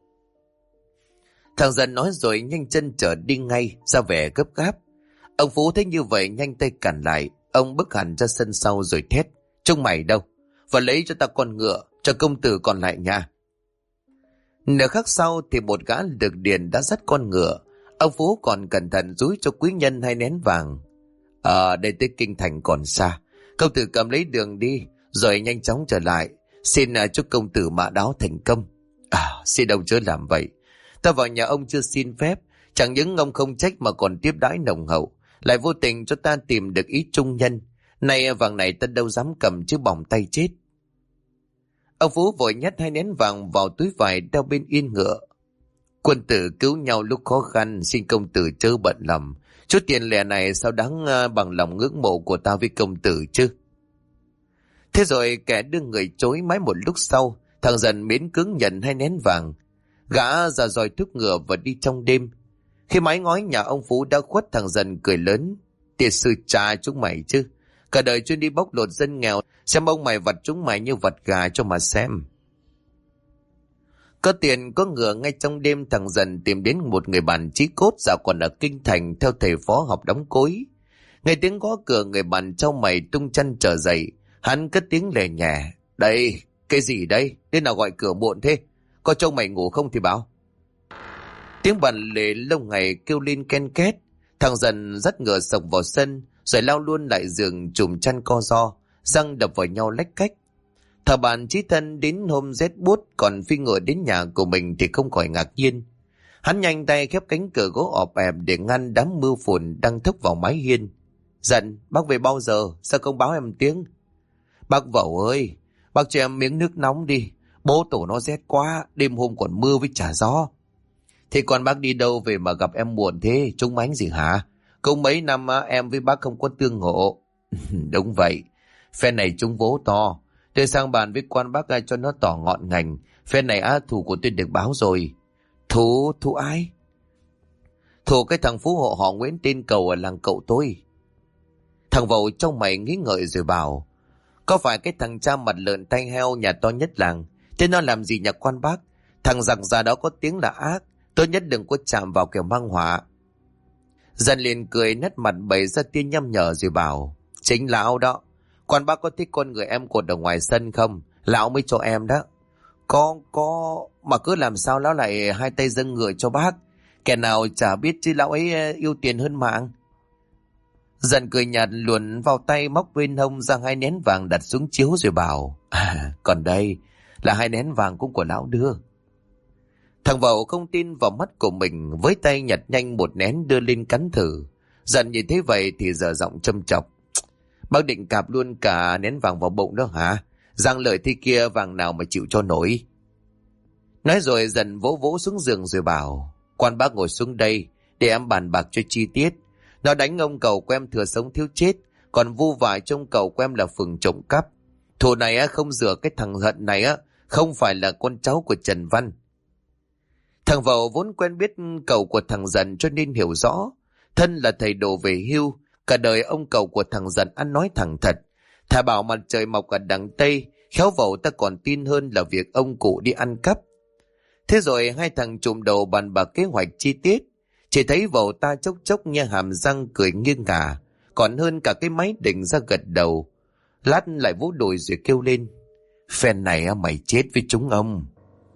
Thằng Dần nói rồi nhanh chân trở đi ngay, ra vẻ gấp gáp. Ông Phú thấy như vậy nhanh tay cản lại. Ông bước hẳn ra sân sau rồi thét: trông mày đâu, và lấy cho ta con ngựa, cho công tử còn lại nha. Nửa khắc sau thì một gã được điền đã dắt con ngựa. Ông Phú còn cẩn thận dúi cho quý nhân 2 nén vàng. Đây tới kinh thành còn xa, công tử cầm lấy đường đi rồi nhanh chóng trở lại. Xin chúc công tử mã đáo thành công. Xin ông chớ làm vậy. Ta vào nhà ông chưa xin phép, chẳng những ông không trách mà còn tiếp đãi nồng hậu, lại vô tình cho ta tìm được ý trung nhân. Này vàng này ta đâu dám cầm chứ bỏng tay chết. Ông Phú vội nhét 2 nén vàng vào túi vải đeo bên yên ngựa. Quân tử cứu nhau lúc khó khăn, xin công tử chớ bận lòng. Chút tiền lẻ này sao đáng bằng lòng ngưỡng mộ của ta với công tử chứ. Thế rồi kẻ đưa người chối mãi một lúc sau, thằng Dần miễn cưỡng nhận 2 nén vàng. Gã ra roi thúc ngựa và đi trong đêm. Khi mái ngói nhà ông Phú đã khuất, thằng Dần cười lớn: tiệt sư cha chúng mày chứ. Cả đời chuyên đi bóc lột dân nghèo, xem ông mày vặt chúng mày như vặt gà cho mà xem. Có tiền có ngựa, ngay trong đêm thằng Dần tìm đến một người bạn chí cốt dạo còn ở kinh thành theo thầy phó học đóng cối. Nghe tiếng gõ cửa, người bạn trao mày tung chân trở dậy. Hắn cất tiếng lè nhẹ: đây, cái gì đây? Đến nào gọi cửa muộn thế? Có trông mày ngủ không thì báo. Tiếng bàn lề lâu ngày kêu lên ken két. Thằng Dần dắt ngựa sộc vào sân rồi lao luôn lại giường chùm chăn co ro, răng đập vào nhau lách cách. Thằng bạn chí thân đến hôm rét buốt còn phi ngựa đến nhà của mình thì không khỏi ngạc nhiên. Hắn nhanh tay khép cánh cửa gỗ ọp ẹp để ngăn đám mưa phùn đang thốc vào mái hiên. Dần, bác về bao giờ? Sao không báo em tiếng? Bác Vẩu ơi, bác cho em miếng nước nóng đi. Bố tổ nó rét quá, đêm hôm còn mưa với trả gió. Thế con bác đi đâu về mà gặp em muộn thế, trúng mánh gì hả? Cũng mấy năm em với bác không có tương ngộ. Đúng vậy, phen này trúng vố to. Tôi sang bàn với quan bác cho nó tỏ ngọn ngành. Phen này thù của tôi được báo rồi. Thù ai? Thù cái thằng phú hộ họ Nguyễn tên Cầu ở làng cậu tôi. Thằng Vậu trong mày nghĩ ngợi rồi bảo, có phải cái thằng cha mặt lợn tay heo nhà to nhất làng? Thế nó làm gì nhà quan bác? Thằng giặc già đó có tiếng là ác, tốt nhất đừng có chạm vào kẻo mang họa. Dần liền cười nét mặt bày ra tia nhăm nhở rồi bảo, chính lão đó. Quan bác có thích con người em cột ở ngoài sân không? Lão mới cho em đó. Có, mà cứ làm sao lão lại hai tay dâng người cho bác? Kẻ nào chả biết chứ lão ấy yêu tiền hơn mạng. Dần cười nhạt luồn vào tay móc bên hông ra hai nén vàng đặt xuống chiếu rồi bảo, còn đây là hai nén vàng cũng của lão đưa. Thằng Vậu không tin vào mắt của mình, với tay nhặt nhanh một nén đưa lên cắn thử. Dần nhìn thấy vậy thì dở giọng châm chọc, bác định cạp luôn cả nén vàng vào bụng đó hả? Giang lợi thế kia vàng nào mà chịu cho nổi. Nói rồi Dần vỗ vỗ xuống giường rồi bảo, quan bác ngồi xuống đây để em bàn bạc cho chi tiết. Nó đánh ông Cầu của em thừa sống thiếu chết, còn vu vải trong Cầu của em là phường trộm cắp. Thù này không rửa cái thằng Hận này không phải là con cháu của Trần Văn. Thằng Vậu vốn quen biết Cầu của thằng Dần cho nên hiểu rõ. Thân là thầy đồ về hưu, cả đời ông Cầu của thằng Dần ăn nói thẳng thật. Thà bảo mặt trời mọc ở đằng Tây, khéo Vậu ta còn tin hơn là việc ông cụ đi ăn cắp. Thế rồi hai thằng trùm đầu bàn bạc kế hoạch chi tiết. Chỉ thấy Vậu ta chốc chốc nhe hàm răng cười nghiêng ngả, còn hơn cả cái máy định ra gật đầu. Lát lại vỗ đùi rồi kêu lên, phen này mày chết với chúng ông.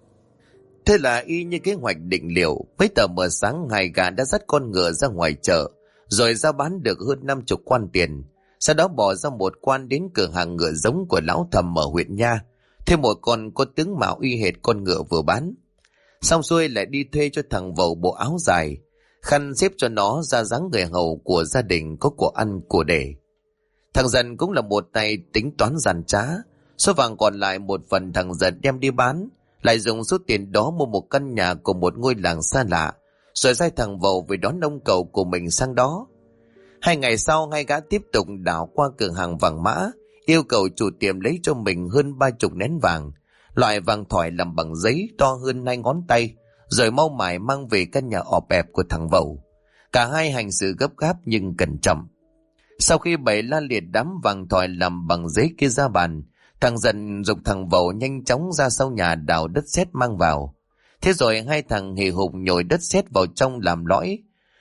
Thế là y như kế hoạch định liệu, mấy tờ mờ sáng hai gã đã dắt con ngựa ra ngoài chợ, rồi ra bán được hơn 50 quan tiền. Sau đó bỏ ra một quan đến cửa hàng ngựa giống của lão Thầm ở huyện Nha, thêm một con có tướng mạo y hệt con ngựa vừa bán. Xong xuôi lại đi thuê cho thằng Vậu bộ áo dài, khăn xếp cho nó ra dáng người hầu của gia đình có của ăn của để. Thằng Dần cũng là một tay tính toán giàn trá, số vàng còn lại một phần thằng Dần đem đi bán, lại dùng số tiền đó mua một căn nhà của một ngôi làng xa lạ, rồi sai thằng Vậu về đón ông Cầu của mình sang đó. 2 ngày sau, hai gã tiếp tục đảo qua cửa hàng vàng mã, yêu cầu chủ tiệm lấy cho mình hơn 30 nén vàng, loại vàng thỏi làm bằng giấy to hơn 2 ngón tay, rồi mau mải mang về căn nhà ọp ẹp của thằng Vậu. Cả hai hành sự gấp gáp nhưng cẩn trọng. Sau khi bày la liệt đám vàng thỏi làm bằng giấy kia ra bàn, thằng Dần giục thằng Vậu nhanh chóng ra sau nhà đào đất sét mang vào. Thế rồi hai thằng hì hục nhồi đất sét vào trong làm lõi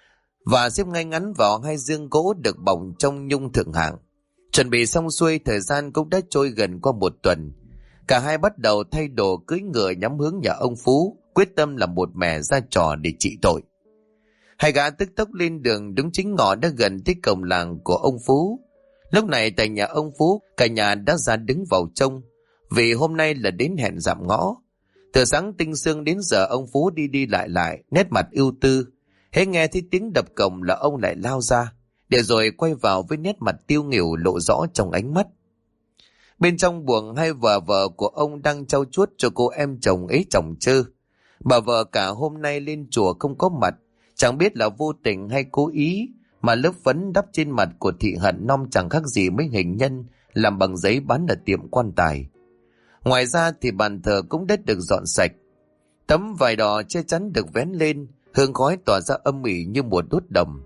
và xếp ngay ngắn vào 2 giương gỗ được bọc trong nhung thượng hạng. Chuẩn bị xong xuôi, thời gian cũng đã trôi gần qua 1 tuần. Cả hai bắt đầu thay đồ cưỡi ngựa nhắm hướng nhà ông Phú, quyết tâm làm một mẻ ra trò để trị tội. Hai gã tức tốc lên đường, đúng chính ngọ đã gần tới cổng làng của ông Phú. Lúc này tại nhà ông Phú, cả nhà đã ra đứng vào trông, vì hôm nay là đến hẹn dạm ngõ. Từ sáng tinh sương đến giờ ông Phú đi đi lại, nét mặt ưu tư. Hễ nghe thấy tiếng đập cổng là ông lại lao ra, để rồi quay vào với nét mặt tiêu nghỉu lộ rõ trong ánh mắt. Bên trong buồng, hai vợ của ông đang trau chuốt cho cô em chồng ấy chồng chơ. Bà vợ cả hôm nay lên chùa không có mặt, chẳng biết là vô tình hay cố ý, mà lớp phấn đắp trên mặt của thị Hận non chẳng khác gì mấy hình nhân làm bằng giấy bán ở tiệm quan tài. Ngoài ra thì bàn thờ cũng đã được dọn sạch. Tấm vải đỏ che chắn được vén lên, hương khói tỏa ra âm ỉ như một đốt đồng.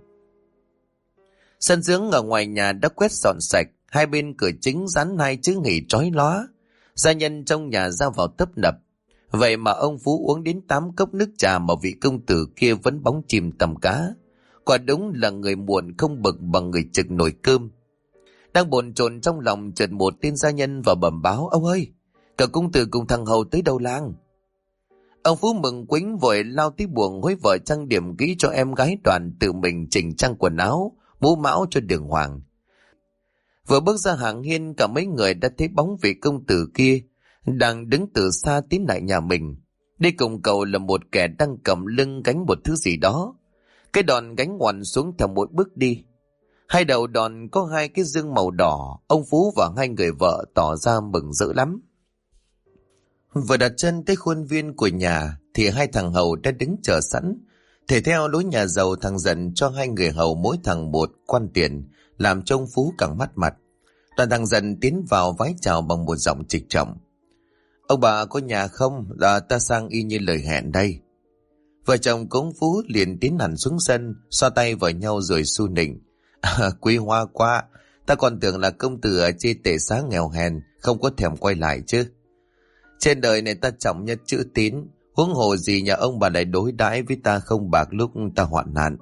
Sân giếng ở ngoài nhà đã quét dọn sạch, hai bên cửa chính dán 2 chữ nghỉ chói lóa. Gia nhân trong nhà ra vào tấp nập. Vậy mà ông Phú uống đến 8 cốc nước trà mà vị công tử kia vẫn bóng chìm tầm cá. Quả đúng là người muộn không bực bằng người trực nồi cơm. Đang bồn chồn trong lòng, chợt một tên gia nhân vào bẩm báo: ông ơi, cả công tử cùng thằng hầu tới đầu làng. Ông Phú mừng quính vội lao tới buồng hối vợ trang điểm kỹ cho em gái Đoàn, tự mình chỉnh trang quần áo, mũ mão cho đường hoàng. Vừa bước ra hàng hiên, cả mấy người đã thấy bóng vị công tử kia đang đứng từ xa tiến lại nhà mình. Đi cùng cậu là một kẻ đang cầm lưng gánh một thứ gì đó. Cái đòn gánh ngoằn xuống theo mỗi bước đi. Hai đầu đòn có 2 cái dương màu đỏ. Ông Phú và 2 người vợ tỏ ra mừng rỡ lắm. Vừa đặt chân tới khuôn viên của nhà thì hai thằng hầu đã đứng chờ sẵn. Thể theo lối nhà giàu, thằng Dần cho hai người hầu mỗi thằng một quan tiền, làm cho ông Phú càng mắt mặt. Đoàn thằng Dần tiến vào vái chào bằng một giọng trịnh trọng. Ông bà có nhà không? Ta sang y như lời hẹn đây. Vợ chồng của ông Phú liền tiến hẳn xuống sân, xoa tay vào nhau rồi su nịnh. Quý hoa quá, ta còn tưởng là công tử ở trên tể xá nghèo hèn, không có thèm quay lại chứ. Trên đời này ta trọng nhất chữ tín, huống hồ gì nhà ông bà lại đối đãi với ta không bạc lúc ta hoạn nạn.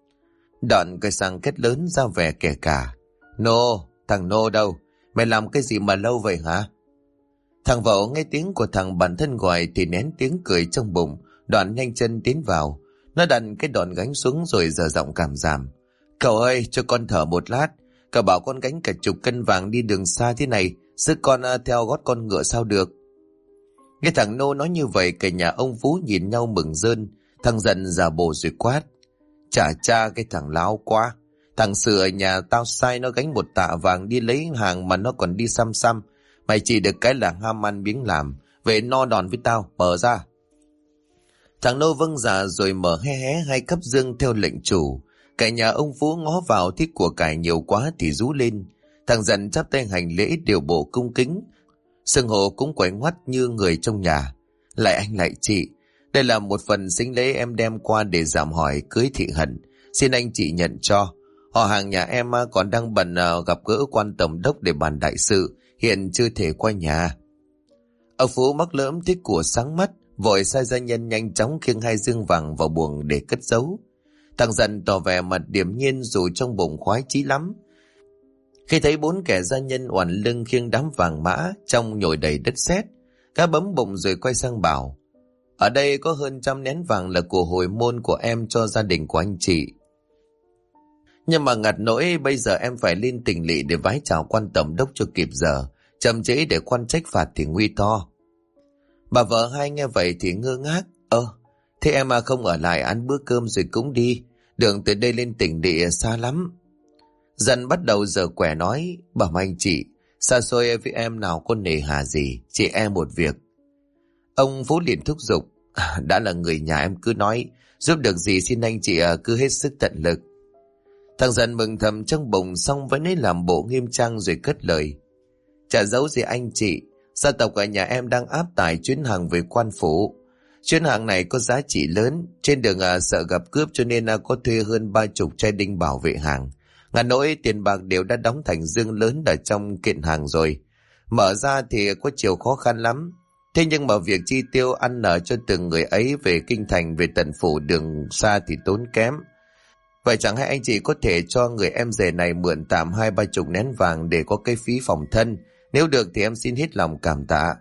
Đoạn cây sang kết lớn ra vẻ kể cả. Nô, thằng Nô đâu? Mày làm cái gì mà lâu vậy hả? Thằng vợ nghe tiếng của thằng bản thân gọi thì nén tiếng cười trong bụng, đoạn nhanh chân tiến vào. Nó đặt cái đòn gánh xuống rồi dở giọng cảm giảm. Cậu ơi, cho con thở một lát. Cậu bảo con gánh cả chục cân vàng đi đường xa thế này, sức con theo gót con ngựa sao được? Nghe thằng Nô nói như vậy, cả nhà ông Phú nhìn nhau mừng rơn. Thằng Dần giả bộ rồi quát. Chả cha cái thằng láo quá. Thằng Sự ở nhà tao sai nó gánh một tạ vàng đi lấy hàng mà nó còn đi xăm xăm. Mày chỉ được cái là ham ăn biếng làm. Về no đòn với tao, mở ra. Thằng Nô vâng dạ rồi mở hé hé hai cấp dương theo lệnh chủ. Cả nhà ông Phú ngó vào thích của cải nhiều quá thì rú lên. Thằng Dần chắp tay hành lễ điều bộ cung kính. Sưng hổ cũng quẩy ngoắt như người trong nhà. Lại anh lại chị, đây là một phần sính lễ em đem qua để giảm hỏi cưới thị Hận. Xin anh chị nhận cho. Họ hàng nhà em còn đang bận gặp gỡ quan tổng đốc để bàn đại sự, hiện chưa thể qua nhà. Ông Phú mắc lỡm thích của sáng mắt, vội sai gia nhân nhanh chóng khiêng hai dương vàng vào buồng để cất giấu. Thằng Dần tỏ vẻ mặt điềm nhiên dù trong bụng khoái chí lắm. Khi thấy bốn kẻ gia nhân oằn lưng khiêng đám vàng mã trong nhồi đầy đất sét, gã bấm bụng rồi quay sang bảo. Ở đây có hơn 100 nén vàng là của hồi môn của em cho gia đình của anh chị. Nhưng mà ngặt nỗi bây giờ em phải lên tỉnh lỵ để vái chào quan tổng đốc cho kịp giờ, chậm trễ để quan trách phạt thì nguy to. Bà vợ hai nghe vậy thì ngơ ngác. Thế em không ở lại ăn bữa cơm rồi cũng đi, đường từ đây lên tỉnh lỵ xa lắm. Dần bắt đầu giờ quẻ nói. Bảo anh chị, xa xôi với em nào có nề hà gì, chị em một việc. Ông Phú liền thúc giục. Đã là người nhà em cứ nói, giúp được gì xin anh chị cứ hết sức tận lực. Thằng Dần mừng thầm trong bụng, xong vẫn ấy làm bộ nghiêm trang rồi cất lời. Chả giấu gì anh chị, gia tộc ở nhà em đang áp tải chuyến hàng về quan phủ. Chuyến hàng này có giá trị lớn, trên đường sợ gặp cướp cho nên có thuê hơn 30 trai đinh bảo vệ hàng. Ngặt nỗi tiền bạc đều đã đóng thành dương lớn ở trong kiện hàng rồi. Mở ra thì có chiều khó khăn lắm. Thế nhưng mà việc chi tiêu ăn nở cho từng người ấy về kinh thành về tận phủ đường xa thì tốn kém. Vậy chẳng hay anh chị có thể cho người em rể này mượn tạm 20-30 nén vàng để có cái phí phòng thân. Nếu được thì em xin hết lòng cảm tạ.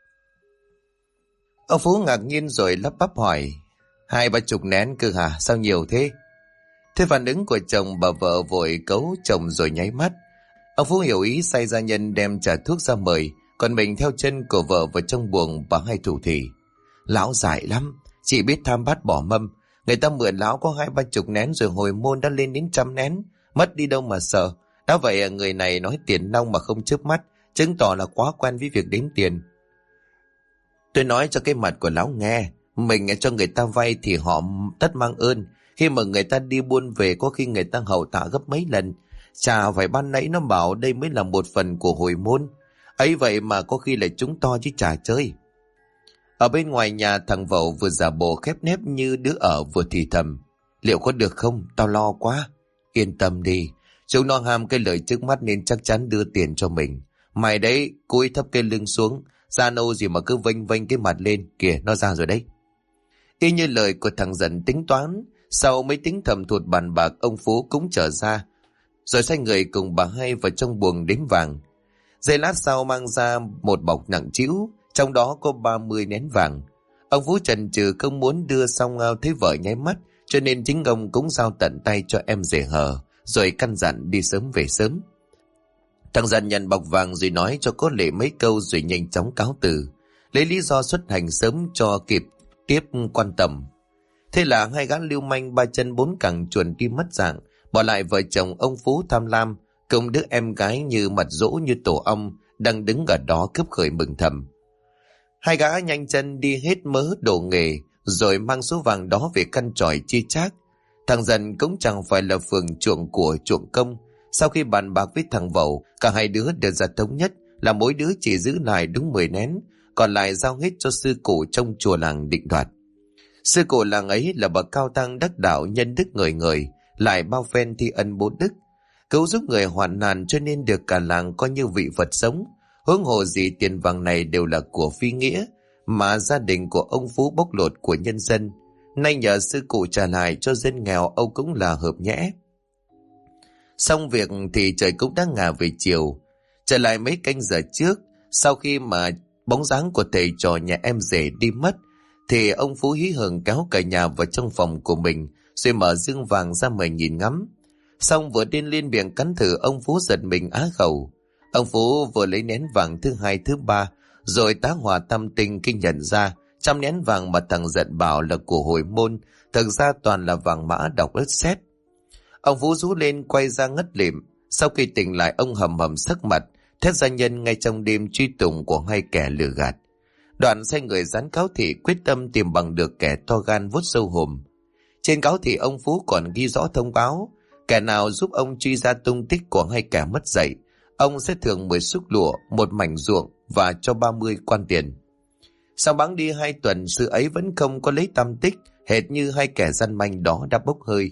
Ông Phú ngạc nhiên rồi lắp bắp hỏi. 20-30 nén cơ hả? Sao nhiều thế? Thế phản ứng của chồng, bà vợ vội cấu chồng rồi nháy mắt. Ông Phú hiểu ý, sai gia nhân đem trà thuốc ra mời, còn mình theo chân của vợ vào trong buồng và hai thủ thỉ. Lão dại lắm, chị biết tham bát bỏ mâm. Người ta mượn lão có 20-30 nén rồi hồi môn đã lên đến 100 nén, mất đi đâu mà sợ. Đã vậy người này nói tiền nong mà không chớp mắt, chứng tỏ là quá quen với việc đếm tiền. Tôi nói cho cái mặt của lão nghe, mình cho người ta vay thì họ tất mang ơn. Khi mà người ta đi buôn về có khi người ta hậu tạ gấp mấy lần. Chà, phải ban nãy nó bảo đây mới là một phần của hồi môn. Ấy vậy mà có khi là chúng to chứ chả chơi. Ở bên ngoài nhà, thằng Vậu vừa giả bộ khép nép như đứa ở vừa thì thầm. Liệu có được không? Tao lo quá. Yên tâm đi. Chúng nó ham cái lời trước mắt nên chắc chắn đưa tiền cho mình. Mày đấy, cúi thấp cái lưng xuống. Da nâu gì mà cứ vênh vênh cái mặt lên. Kìa, nó ra rồi đấy. Y như lời của thằng Dần tính toán. Sau mấy tính thầm thụt bàn bạc, ông Phú cũng trở ra. Rồi sai người cùng bà hai vào trong buồng đếm vàng. Giây lát sau mang ra một bọc nặng trĩu, trong đó có 30 nén vàng. Ông Phú chần chừ không muốn đưa, xong thấy vợ nháy mắt, cho nên chính ông cũng giao tận tay cho em rể hờ, rồi căn dặn đi sớm về sớm. Thằng Dần nhận bọc vàng rồi nói cho có lệ mấy câu rồi nhanh chóng cáo từ, lấy lý do xuất hành sớm cho kịp tiếp quan tầm. Thế là hai gã lưu manh ba chân bốn cẳng chuồn đi mất dạng, bỏ lại vợ chồng ông Phú tham lam cùng đứa em gái như mặt dỗ như tổ ong đang đứng ở đó cướp khởi mừng thầm. Hai gã nhanh chân đi hết mớ đồ nghề, rồi mang số vàng đó về căn tròi chia chác. Thằng Dần cũng chẳng phải là phường chuộng của chuộng công. Sau khi bàn bạc với thằng Vẩu, cả hai đứa đưa ra thống nhất là mỗi đứa chỉ giữ lại đúng 10 nén, còn lại giao hết cho sư cụ trong chùa làng định đoạt. Sư cụ làng ấy là bậc cao tăng đắc đạo, nhân đức ngời ngời, lại bao phen thi ân bố đức, cứu giúp người hoạn nạn, cho nên được cả làng coi như vị Phật sống. Huống hồ gì tiền vàng này đều là của phi nghĩa mà gia đình của ông Phú bóc lột của nhân dân, nay nhờ sư cụ trả lại cho dân nghèo, Âu cũng là hợp nhẽ. Xong việc thì trời cũng đã ngả về chiều. Trở lại mấy canh giờ trước, sau khi mà bóng dáng của thầy trò nhà em rể đi mất, thì ông Phú hí hưởng kéo cả nhà vào trong phòng của mình, rồi mở dương vàng ra mà nhìn ngắm. Xong vừa điên lên miệng cắn thử, ông Phú giật mình á khẩu. Ông Phú vừa lấy nén vàng thứ hai thứ ba, rồi tá hỏa tâm tình khi nhận ra trăm nén vàng mà thằng Dận bảo là của hồi môn, thực ra toàn là vàng mã đọc đất sét. Ông Phú rú lên quay ra ngất lịm. Sau khi tỉnh lại, ông hầm hầm sắc mặt, thét gia nhân ngay trong đêm truy tùng của hai kẻ lừa gạt. Đoạn sai người dán cáo thị quyết tâm tìm bằng được kẻ to gan vuốt sâu hùm. Trên cáo thị ông Phú còn ghi rõ thông báo, kẻ nào giúp ông truy ra tung tích của hai kẻ mất dạy, ông sẽ thưởng 10 xúc lụa, một mảnh ruộng và cho 30 quan tiền. Sau bẵng đi 2 tuần, sự ấy vẫn không có lấy tăm tích, hệt như hai kẻ gian manh đó đã bốc hơi.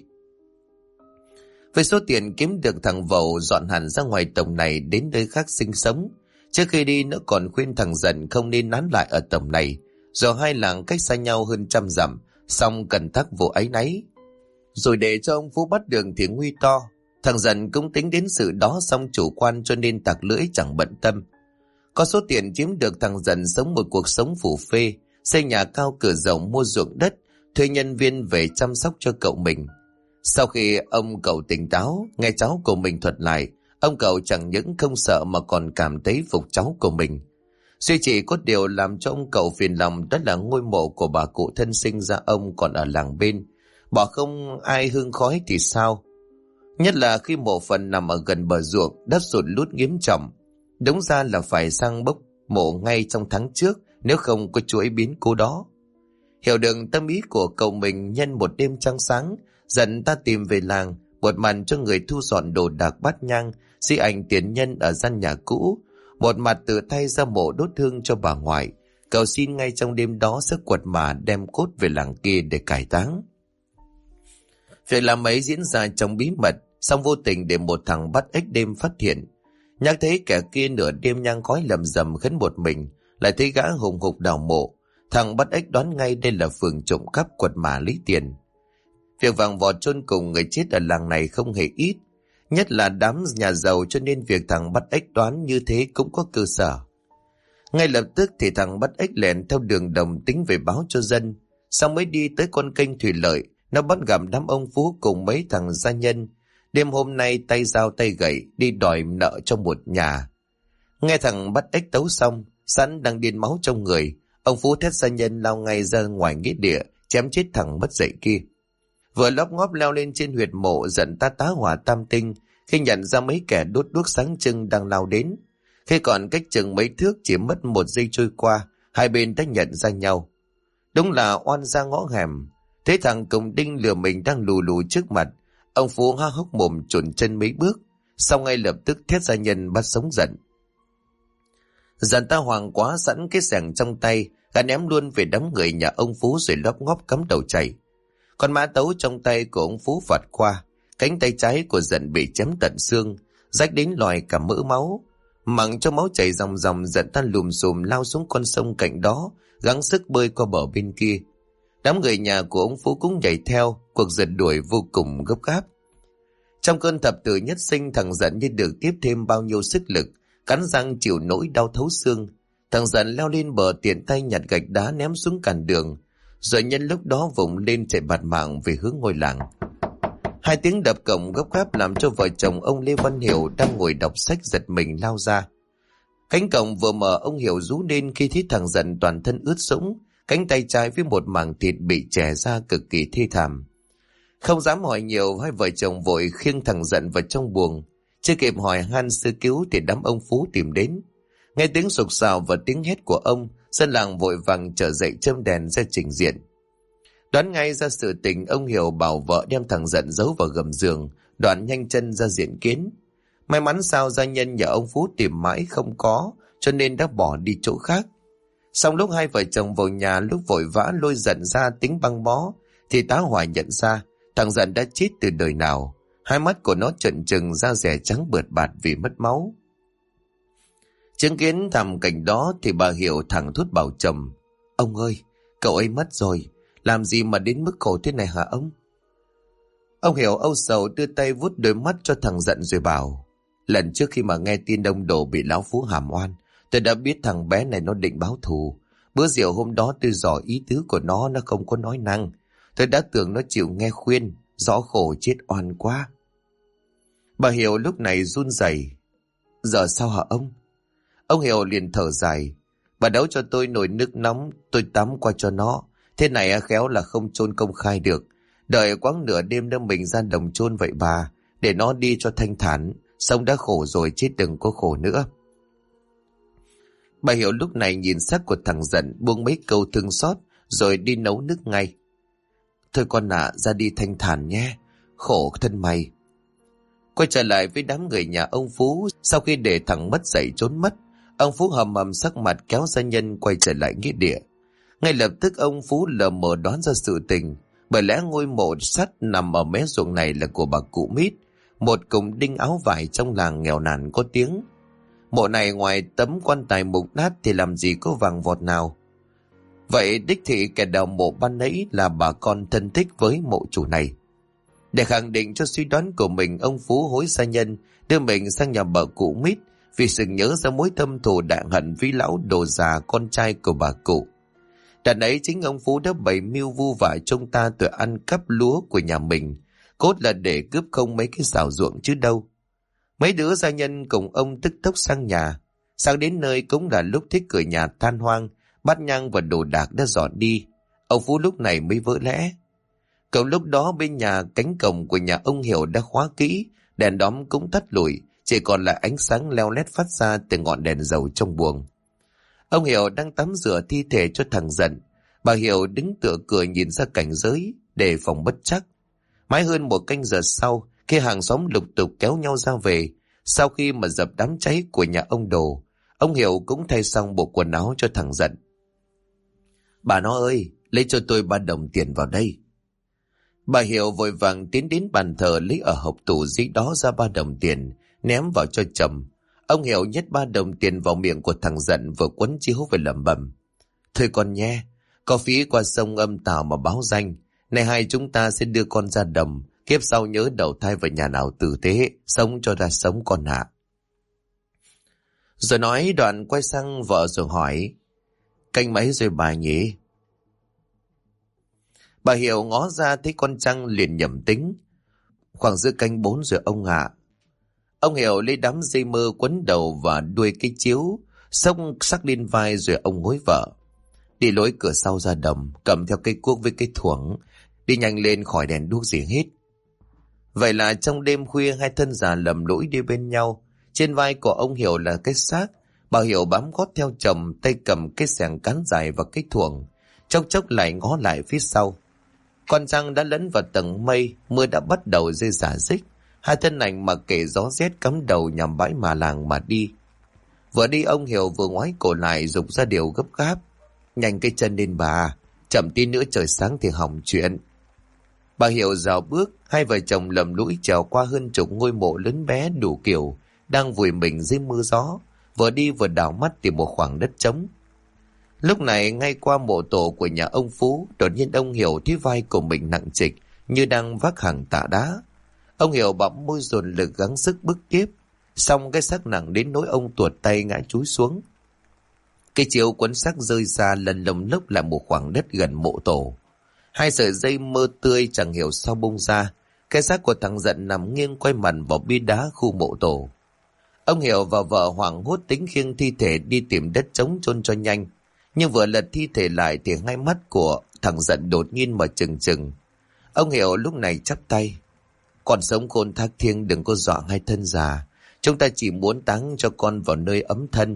Với số tiền kiếm được, thằng Vẩu dọn hẳn ra ngoài tổng này đến nơi khác sinh sống. Trước khi đi nó còn khuyên thằng Dần không nên nán lại ở tổng này, do hai làng cách xa nhau hơn 100 dặm, song cần thắc vụ áy náy. Rồi để cho ông Phú bắt đường thì nguy to. Thằng Dần cũng tính đến sự đó, song chủ quan cho nên tặc lưỡi chẳng bận tâm. Có số tiền kiếm được, thằng Dần sống một cuộc sống phủ phê, xây nhà cao cửa rộng, mua ruộng đất, thuê nhân viên về chăm sóc cho cậu mình. Sau khi ông cậu tỉnh táo, nghe cháu của mình thuật lại, ông cậu chẳng những không sợ mà còn cảm thấy phục cháu của mình. Duy chỉ có điều làm cho ông cậu phiền lòng, đó là ngôi mộ của bà cụ thân sinh ra ông còn ở làng bên, bỏ không ai hương khói thì sao. Nhất là khi mộ phần nằm ở gần bờ ruộng, đất sụt lún nghiêm trọng. Đúng ra là phải sang bốc mộ ngay trong tháng trước, nếu không có chuỗi biến cố đó. Hiểu được tâm ý của cậu mình, nhân một đêm trăng sáng, Dần ta tìm về làng, một mặt cho người thu dọn đồ đạc bát nhang, di ảnh tiền nhân ở gian nhà cũ, một mặt tự tay ra mộ đốt hương cho bà ngoại. Cậu xin ngay trong đêm đó sẽ quật mả đem cốt về làng kia để cải táng. Việc làm ấy diễn ra trong bí mật, song vô tình để một thằng bắt ếch đêm phát hiện. Nhắc thấy kẻ kia nửa đêm nhang khói lầm rầm khấn một mình, lại thấy gã hùng hục đào mộ. Thằng bắt ếch đoán ngay đây là phường trộm cắp quật mả lấy tiền. Việc vàng vọt chôn cùng người chết ở làng này không hề ít, nhất là đám nhà giàu, cho nên việc thằng bắt ếch đoán như thế cũng có cơ sở. Ngay lập tức thì thằng bắt ếch lẻn theo đường đồng tính về báo cho dân. Sau mới đi tới con kênh thủy lợi, nó bắt gặp đám ông Phú cùng mấy thằng gia nhân. Đêm hôm nay tay dao tay gậy đi đòi nợ cho một nhà. Nghe thằng bắt ếch tấu xong, sẵn đang điên máu trong người, ông Phú thét gia nhân lao ngay ra ngoài nghĩa địa, chém chết thằng mất dạy kia. Vừa lóp ngóp leo lên trên huyệt mộ, Dần ta tá hỏa tam tinh khi nhận ra mấy kẻ đốt đuốc sáng trưng đang lao đến. Khi còn cách chừng mấy thước, chỉ mất 1 giây trôi qua, hai bên đã nhận ra nhau. Đúng là oan ra ngõ hẻm. Thế thằng cùng đinh lừa mình đang lù lù trước mặt, ông Phú há hốc mồm chồn chân mấy bước, sau ngay lập tức thét gia nhân bắt sống Dần. Dần ta hoảng quá, sẵn cái xẻng trong tay, gã ném luôn về đám người nhà ông Phú rồi lóp ngóp cắm đầu chạy. Con mã tấu trong tay của ông Phú phạt qua, cánh tay trái của Dần bị chém tận xương, rách đến lòi cả mỡ máu. Mặc cho máu chảy ròng ròng, Dần ta lùm xùm lao xuống con sông cạnh đó, gắng sức bơi qua bờ bên kia. Đám người nhà của ông Phú cũng nhảy theo, cuộc giật đuổi vô cùng gấp gáp. Trong cơn thập tử nhất sinh, thằng Dần như được tiếp thêm bao nhiêu sức lực, cắn răng chịu nỗi đau thấu xương. Thằng Dần leo lên bờ, tiện tay nhặt gạch đá ném xuống cản đường, rồi nhân lúc đó vùng lên chạy bạt mạng về hướng ngôi làng. 2 tiếng đập cổng gấp gáp làm cho vợ chồng ông Lê Văn Hiểu đang ngồi đọc sách giật mình lao ra. Cánh cổng vừa mở, ông Hiểu rú lên khi thấy thằng Dần toàn thân ướt sũng, cánh tay trái với một mảng thịt bị chẻ ra cực kỳ thê thảm. Không dám hỏi nhiều, hai vợ chồng vội khiêng thằng Dần vào trong buồng. Chưa kịp hỏi han sơ cứu thì đám ông Phú tìm đến. Nghe tiếng sục sào và tiếng hét của ông, Dân làng vội vàng trở dậy châm đèn ra trình diện. Đoán ngay ra sự tình, ông Hiểu bảo vợ đem thằng Dận giấu vào gầm giường, đoạn nhanh chân ra diện kiến. May mắn sao gia nhân nhờ ông Phú tìm mãi không có, cho nên đã bỏ đi chỗ khác. Xong lúc hai vợ chồng vào nhà, lúc vội vã lôi Dận ra tính băng bó, thì tá hỏa nhận ra thằng Dận đã chết từ đời nào. Hai mắt của nó trợn trừng, da dẻ trắng bượt bạt vì mất máu. Chứng kiến thảm cảnh đó thì bà Hiểu thẳng thốt bảo chồng: "Ông ơi, cậu ấy mất rồi, làm gì mà đến mức khổ thế này hả ông?" Ông Hiểu âu sầu đưa tay vuốt đôi mắt cho thằng Dận rồi bảo: "Lần trước khi mà nghe tin ông Đồ bị lão Phú hàm oan, tôi đã biết thằng bé này nó định báo thù. Bữa rượu hôm đó tôi dò ý tứ của nó không có nói năng. Tôi đã tưởng nó chịu nghe khuyên, rõ khổ chết oan quá." Bà Hiểu lúc này run rẩy: "Giờ sao hả ông?" Ông Hiểu liền thở dài: "Bà nấu cho tôi nồi nước nóng, tôi tắm qua cho nó. Thế này khéo là không chôn công khai được. Đợi quãng nửa đêm đưa mình ra đồng chôn vậy bà, để nó đi cho thanh thản. Sống đã khổ rồi, chết đừng có khổ nữa." Bà Hiểu lúc này nhìn sắc của thằng Dận, buông mấy câu thương xót rồi đi nấu nước ngay. "Thôi con ạ, ra đi thanh thản nhé, khổ thân mày." Quay trở lại với đám người nhà ông Phú, sau khi để thằng mất dậy trốn mất, ông Phú hầm hầm sắc mặt kéo gia nhân quay trở lại nghĩa địa. Ngay lập tức ông Phú lờ mờ đoán ra sự tình, bởi lẽ ngôi mộ sắt nằm ở mé ruộng này là của bà cụ Mít, một cụm đinh áo vải trong làng nghèo nàn có tiếng. Mộ này ngoài tấm quan tài mục nát thì làm gì có vàng vọt nào. Vậy đích thị kẻ đào mộ ban nãy là bà con thân thích với mộ chủ này. Để khẳng định cho suy đoán của mình, ông Phú hối gia nhân đưa mình sang nhà bà cụ Mít, vì sự nhớ ra mối thâm thù đại hận với lão Đồ già con trai của bà cụ. Đợt ấy chính ông Phú đã bày mưu vu vạ chúng ta tự ăn cắp lúa của nhà mình, cốt là để cướp không mấy cái xào ruộng chứ đâu. Mấy đứa gia nhân cùng ông tức tốc sang nhà. Sang đến nơi cũng là lúc thấy cửa nhà than hoang, bát nhang và đồ đạc đã dọn đi. Ông Phú lúc này mới vỡ lẽ. Cậu lúc đó bên nhà, cánh cổng của nhà ông Hiểu đã khóa kỹ, đèn đóm cũng tắt lụi, chỉ còn lại ánh sáng leo lét phát ra từ ngọn đèn dầu trong buồng. Ông Hiểu đang tắm rửa thi thể cho thằng Dận. Bà Hiểu đứng tựa cửa nhìn ra cảnh giới, đề phòng bất trắc. Mãi hơn một canh giờ sau, khi hàng xóm lục tục kéo nhau ra về, sau khi mà dập đám cháy của nhà ông Đồ, ông Hiểu cũng thay xong bộ quần áo cho thằng Dận. "Bà nó ơi, lấy cho tôi 3 đồng tiền vào đây." Bà Hiểu vội vàng tiến đến bàn thờ, lấy ở hộc tủ dưới đó ra 3 đồng tiền, ném vào cho chồng. Ông Hiểu nhét 3 đồng tiền vào miệng của thằng Dận vừa quấn chiếu về lẩm bẩm: "Thôi con nhé, có phí qua sông Âm Tào mà báo danh. Này hai chúng ta sẽ đưa con ra đồng, kiếp sau nhớ đầu thai vào nhà nào tử tế, sống cho ra sống con ạ." Rồi nói đoạn quay sang vợ rồi hỏi: "Canh mấy rồi bà nhỉ?" Bà Hiểu ngó ra thấy con trăng liền nhẩm tính: "Khoảng giữa canh 4 rồi ông ạ." Ông Hiểu lấy đám dây mơ quấn đầu và đuôi cái chiếu, xốc sắc lên vai rồi ông hối vợ: "Đi lối cửa sau ra đồng, cầm theo cây cuốc với cây thuổng, đi nhanh lên khỏi đèn đuốc gì hết." Vậy là trong đêm khuya, hai thân già lầm lũi đi bên nhau. Trên vai của ông Hiểu là cái xác, bà Hiểu bám gót theo chồng, tay cầm cái xẻng cán dài và cái thuổng, chốc chốc lại ngó lại phía sau. Con trăng đã lấn vào tầng mây, mưa đã bắt đầu rơi rả rích. Hai thân ảnh mặc kệ gió rét cắm đầu nhằm bãi mà làng mà đi. Vừa đi ông Hiểu vừa ngoái cổ lại giục ra điều gấp gáp: "Nhanh cái chân lên bà, chậm tí nữa trời sáng thì hỏng chuyện." Bà Hiểu rào bước, hai vợ chồng lầm lũi trèo qua hơn chục ngôi mộ lớn bé đủ kiểu, đang vùi mình dưới mưa gió, vừa đi vừa đảo mắt tìm một khoảng đất trống. Lúc này ngay qua mộ tổ của nhà ông Phú, đột nhiên ông Hiểu thấy vai của mình nặng trịch như đang vác hàng tạ đá. Ông Hiểu bặm môi dồn lực gắng sức bước tiếp, xong cái xác nặng đến nỗi ông tuột tay ngã chúi xuống. Cái chiếu quấn xác rơi ra lần lồng lốc lại một khoảng đất gần mộ tổ. Hai sợi dây mơ tươi chẳng hiểu sao bung ra, cái xác của thằng Dận nằm nghiêng quay mặt vào bia đá khu mộ tổ. Ông Hiểu và vợ hoảng hốt tính khiêng thi thể đi tìm đất trống chôn cho nhanh, nhưng vừa lật thi thể lại thì hai mắt của thằng Dận đột nhiên mở trừng trừng. Ông Hiểu lúc này chắp tay: "Còn sống khôn thác thiêng, đừng có dọa hai thân già. Chúng ta chỉ muốn táng cho con vào nơi ấm thân,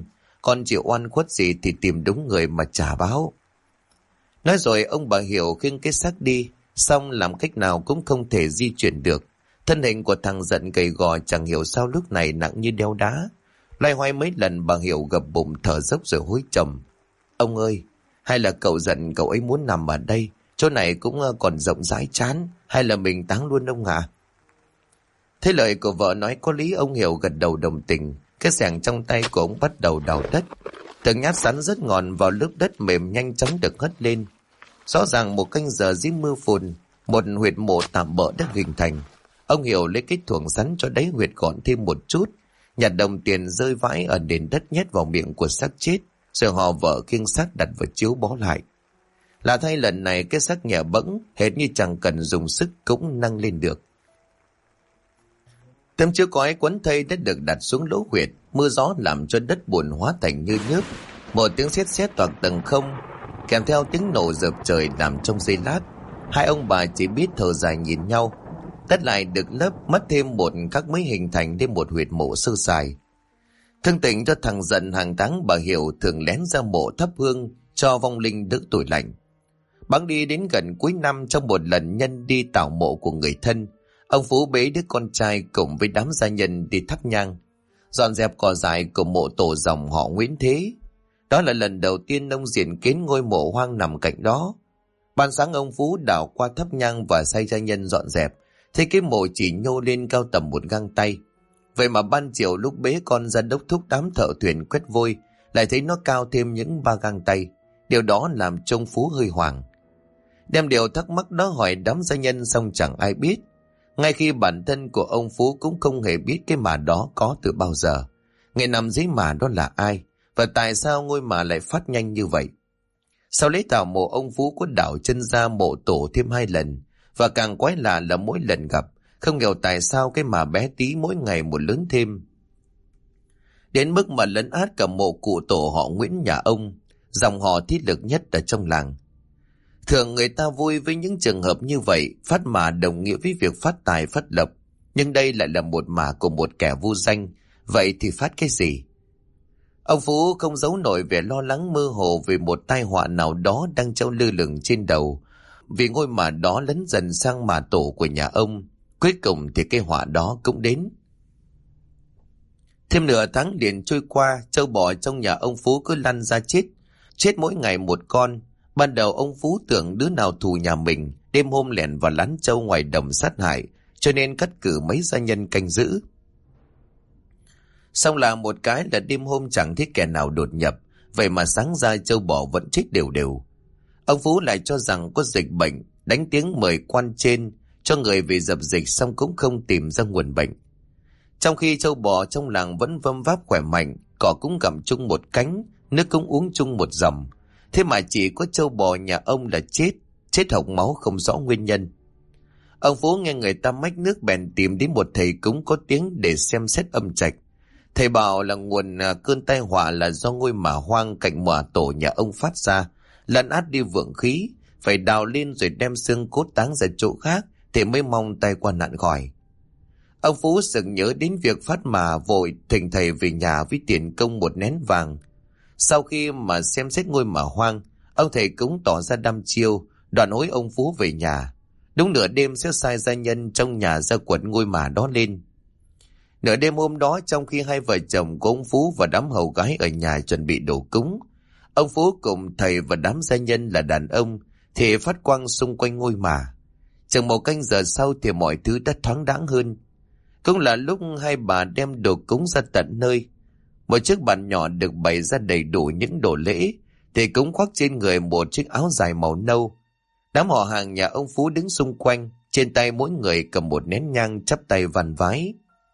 con chịu oan khuất gì thì tìm đúng người mà trả báo. Nói rồi ông bà Hiểu khiêng cái xác đi, xong làm cách nào cũng không thể di chuyển được. Thân hình của thằng Dận gầy gò chẳng hiểu sao lúc này nặng như đeo đá. Loay hoay mấy lần bà Hiểu gập bụng thở dốc rồi hối chồng: Ông ơi, hay là cậu Dận cậu ấy muốn nằm ở đây, chỗ này cũng còn rộng rãi chán, hay là mình táng luôn ông ạ? Thế lời của vợ nói có lý, ông Hiểu gật đầu đồng tình. Cái xẻng trong tay của ông bắt đầu đào đất. Từng nhát sắn rất ngọn vào lớp đất mềm nhanh chóng được hất lên. Rõ ràng một canh giờ dưới mưa phùn, một huyệt mộ tạm bợ đã hình thành. Ông Hiểu lấy cái thuồng sắn cho đáy huyệt gọn thêm một chút, nhặt đồng tiền rơi vãi ở nền đất nhét vào miệng của xác chết, rồi họ vợ khiêng xác đặt vào chiếu bó lại. Lạ thay lần này cái xác nhẹ bẫng, hệt như chẳng cần dùng sức cũng nâng lên được. Tấm chiếu cói quấn thây đã được đặt xuống lỗ huyệt, mưa gió làm cho đất bùn hóa thành như nhớp. Một tiếng sét sét toạc tầng không, kèm theo tiếng nổ rợp trời làm trong giây lát. Hai ông bà chỉ biết thở dài nhìn nhau. Đất lại được lấp, mất thêm một khắc mới hình thành thêm một huyệt mộ sơ sài. Thương tình cho thằng Dận, hàng tháng bà Hiểu thường lén ra mộ thắp hương cho vong linh đỡ tủi lạnh. Bẵng đi đến gần cuối năm, trong một lần nhân đi tảo mộ của người thân, ông Phú bế đứa con trai cùng với đám gia nhân đi thắp nhang, dọn dẹp cỏ dại của mộ tổ dòng họ Nguyễn Thế. Đó là lần đầu tiên ông diện kiến ngôi mộ hoang nằm cạnh đó. Ban sáng ông Phú đảo qua thắp nhang và sai gia nhân dọn dẹp, thấy cái mộ chỉ nhô lên cao tầm một gang tay. Vậy mà ban chiều lúc bế con ra đốc thúc đám thợ thuyền quét vôi, lại thấy nó cao thêm những 3 gang tay. Điều đó làm cho ông Phú hơi hoảng. Đem điều thắc mắc đó hỏi đám gia nhân xong chẳng ai biết. Ngay khi bản thân của ông Phú cũng không hề biết cái mả đó có từ bao giờ. Người nằm dưới mả đó là ai, và tại sao ngôi mả lại phát nhanh như vậy. Sau lễ tảo mộ, ông Phú có đảo chân ra mộ tổ thêm 2 lần, và càng quái lạ là mỗi lần gặp, không hiểu tại sao cái mả bé tí mỗi ngày một lớn thêm. Đến mức mà lấn át cả mộ cụ tổ họ Nguyễn nhà ông, dòng họ thiết lực nhất ở trong làng. Thường người ta vui với những trường hợp như vậy, phát mả đồng nghĩa với việc phát tài phát lộc, nhưng đây lại là một mả của một kẻ vô danh, vậy thì phát cái gì? Ông Phú không giấu nổi vẻ lo lắng mơ hồ về một tai họa nào đó đang treo lơ lửng trên đầu, vì ngôi mả đó lấn dần sang mả tổ của nhà ông. Cuối cùng thì cái họa đó cũng đến. Thêm nửa tháng liền trôi qua, trâu bò trong nhà ông Phú cứ lăn ra chết mỗi ngày một con. Ban đầu ông Phú tưởng đứa nào thù nhà mình, đêm hôm lẻn vào lán trâu ngoài đồng sát hại, cho nên cắt cử mấy gia nhân canh giữ. Xong là một cái là đêm hôm chẳng thấy kẻ nào đột nhập, vậy mà sáng ra trâu bò vẫn chết đều đều. Ông Phú lại cho rằng có dịch bệnh, đánh tiếng mời quan trên cho người về dập dịch, xong cũng không tìm ra nguồn bệnh. Trong khi trâu bò trong làng vẫn vâm váp khỏe mạnh, cỏ cũng gặm chung một cánh, nước cũng uống chung một dòng. Thế mà chỉ có trâu bò nhà ông là chết hộc máu không rõ nguyên nhân. Ông Phú nghe người ta mách nước bèn tìm đến một thầy cúng có tiếng để xem xét âm trạch. Thầy bảo là nguồn cơn tai họa là do ngôi mả hoang cạnh mả tổ nhà ông phát ra, lấn át đi vượng khí, phải đào lên rồi đem xương cốt táng ra chỗ khác thì mới mong tai qua nạn khỏi. Ông Phú sực nhớ đến việc phát mả, vội thỉnh thầy về nhà với tiền công 1 nén vàng. Sau khi mà xem xét ngôi mả hoang, ông thầy cũng tỏ ra đăm chiêu, đoạn hối ông Phú về nhà. Đúng nửa đêm sẽ sai gia nhân trong nhà ra quật ngôi mả đó lên. Nửa đêm hôm đó, trong khi hai vợ chồng của ông Phú và đám hầu gái ở nhà chuẩn bị đồ cúng, ông Phú cùng thầy và đám gia nhân là đàn ông thì phát quang xung quanh ngôi mả. Chừng 1 canh giờ sau thì mọi thứ đã thoáng đãng hơn. Cũng là lúc hai bà đem đồ cúng ra tận nơi. Một chiếc bàn nhỏ được bày ra đầy đủ những đồ lễ, thì cúng khoác trên người một chiếc áo dài màu nâu. Đám họ hàng nhà ông Phú đứng xung quanh, trên tay mỗi người cầm một nén nhang chắp tay vàn vái.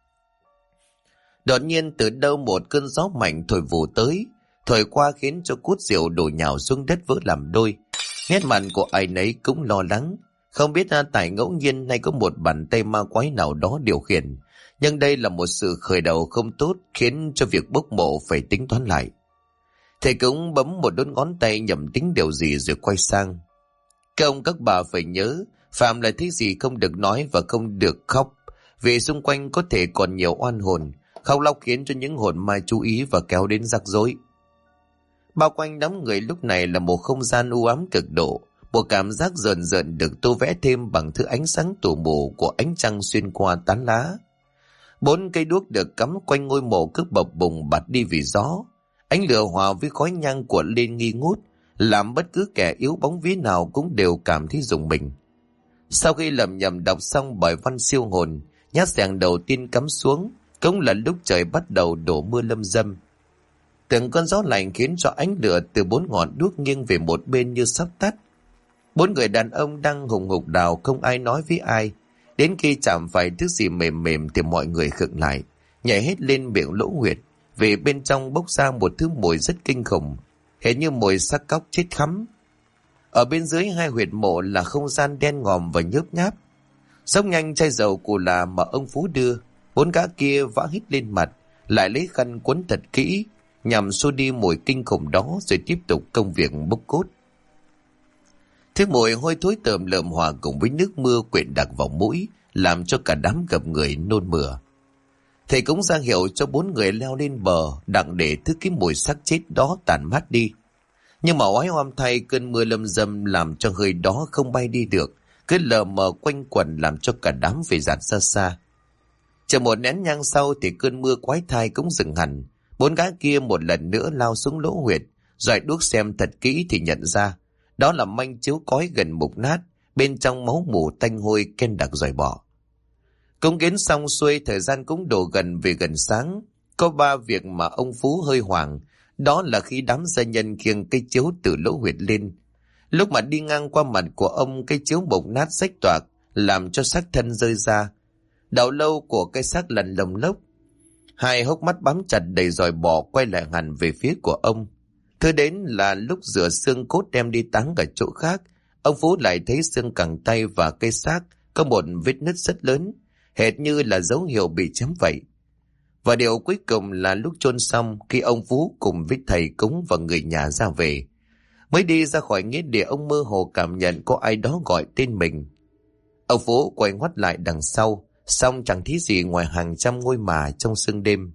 Đột nhiên từ đâu một cơn gió mạnh thổi vù tới, thổi qua khiến cho cút rượu đổ nhào xuống đất vỡ làm đôi. Nét mặt của ai nấy cũng lo lắng, không biết tại ngẫu nhiên hay có một bàn tay ma quái nào đó điều khiển, nhưng đây là một sự khởi đầu không tốt, khiến cho việc bốc mộ phải tính toán lại. Thầy cũng bấm một đốt ngón tay nhẩm tính điều gì rồi quay sang. Các ông các bà phải nhớ, phạm là thế gì không được nói và không được khóc, vì xung quanh có thể còn nhiều oan hồn. Khóc lóc khiến cho những hồn ma chú ý và kéo đến rắc rối. Bao quanh đám người lúc này là một không gian u ám cực độ, một cảm giác rợn rợn được tô vẽ thêm bằng thứ ánh sáng tù mù của ánh trăng xuyên qua tán lá. 4 cây đuốc được cắm quanh ngôi mộ cứ bập bùng bạt đi vì gió. Ánh lửa hòa với khói nhang cuộn lên nghi ngút, làm bất cứ kẻ yếu bóng vía nào cũng đều cảm thấy rùng mình. Sau khi lẩm nhẩm đọc xong bài văn siêu hồn, nhát xẻng đầu tiên cắm xuống, cũng là lúc trời bắt đầu đổ mưa lâm dâm. Từng cơn gió lạnh khiến cho ánh lửa từ 4 ngọn đuốc nghiêng về một bên như sắp tắt. 4 người đàn ông đang hùng hục đào, không ai nói với ai. Đến khi chạm phải thứ gì mềm mềm thì mọi người khựng lại, nhảy hết lên miệng lỗ huyệt, vì bên trong bốc ra một thứ mùi rất kinh khủng, hệt như mùi xác cóc chết khắm. Ở bên dưới 2 huyệt mộ là không gian đen ngòm và nhớp nháp. Xốc nhanh chai dầu cù là mà ông Phú đưa, 4 gã kia vã hít lên mặt, lại lấy khăn quấn thật kỹ, nhằm xua đi mùi kinh khủng đó rồi tiếp tục công việc bốc cốt. Thứ mùi hôi thối tởm lợm hòa cùng với nước mưa quyện đặc vào mũi, làm cho cả đám gặp người nôn mửa. Thầy cũng ra hiệu cho 4 người leo lên bờ, đặng để thứ cái mùi xác chết đó tàn mát đi. Nhưng mà oái oăm thay, cơn mưa lâm dâm làm cho hơi đó không bay đi được, cứ lờ mờ quanh quẩn làm cho cả đám phải dạt ra xa. Chờ một nén nhang sau thì cơn mưa quái thai cũng dừng hẳn. 4 gã kia một lần nữa lao xuống lỗ huyệt, rồi đuốc xem thật kỹ thì nhận ra đó là manh chiếu cói gần mục nát, bên trong máu mù tanh hôi ken đặc rồi bỏ. Cúng kiến xong xuôi, thời gian cũng đổ gần về gần sáng. Có 3 việc mà ông Phú hơi hoảng, đó là khi đám gia nhân khiêng cây chiếu từ lỗ huyệt lên. Lúc mà đi ngang qua mặt của ông, cây chiếu mục nát rách toạc, làm cho xác thân rơi ra. Đầu lâu của cây xác lần lồng lốc. 2 hốc mắt bám chặt đầy dòi bò quay lại hẳn về phía của ông. Thứ đến là lúc rửa xương cốt đem đi táng ở chỗ khác, ông Phú lại thấy xương cẳng tay và cây xác có một vết nứt rất lớn, hệt như là dấu hiệu bị chém vậy. Và điều cuối cùng là lúc chôn xong, khi ông Phú cùng với thầy cúng và người nhà ra về, mới đi ra khỏi nghĩa địa, ông mơ hồ cảm nhận có ai đó gọi tên mình. Ông Phú quay ngoắt lại đằng sau, xong chẳng thấy gì ngoài hàng trăm ngôi mả trong sương đêm.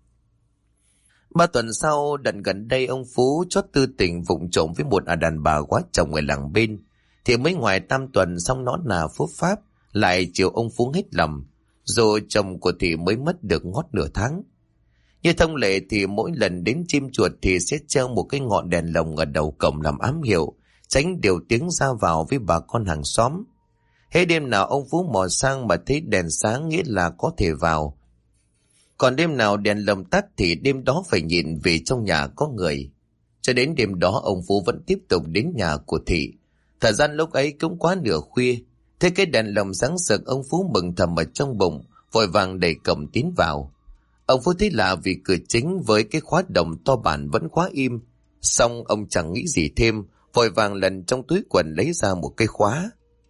3 tuần sau, đợt gần đây ông Phú chót tư tình vụng trộm với một đàn bà quá chồng ở làng bên, thì mới ngoài 5 tuần xong nó là phúc pháp, lại chiều ông Phú hết lòng, dù chồng của Thị mới mất được ngót nửa tháng. Như thông lệ thì mỗi lần đến chim chuột thì sẽ treo một cái ngọn đèn lồng ở đầu cổng làm ám hiệu, tránh điều tiếng ra vào với bà con hàng xóm. Hết đêm nào ông Phú mò sang mà thấy đèn sáng nghĩa là có thể vào. Còn đêm nào đèn lồng tắt thì đêm đó phải nhìn vì trong nhà có người. Cho đến đêm đó ông Phú vẫn tiếp tục đến nhà của Thị. Thời gian lúc ấy cũng quá nửa khuya. Thế cái đèn lồng sáng sực, ông Phú mừng thầm ở trong bụng, vội vàng đẩy cổng tiến vào. Ông Phú thấy lạ vì cửa chính với cái khóa đồng to bản vẫn khóa im. Xong ông chẳng nghĩ gì thêm, vội vàng lần trong túi quần lấy ra một cái khóa.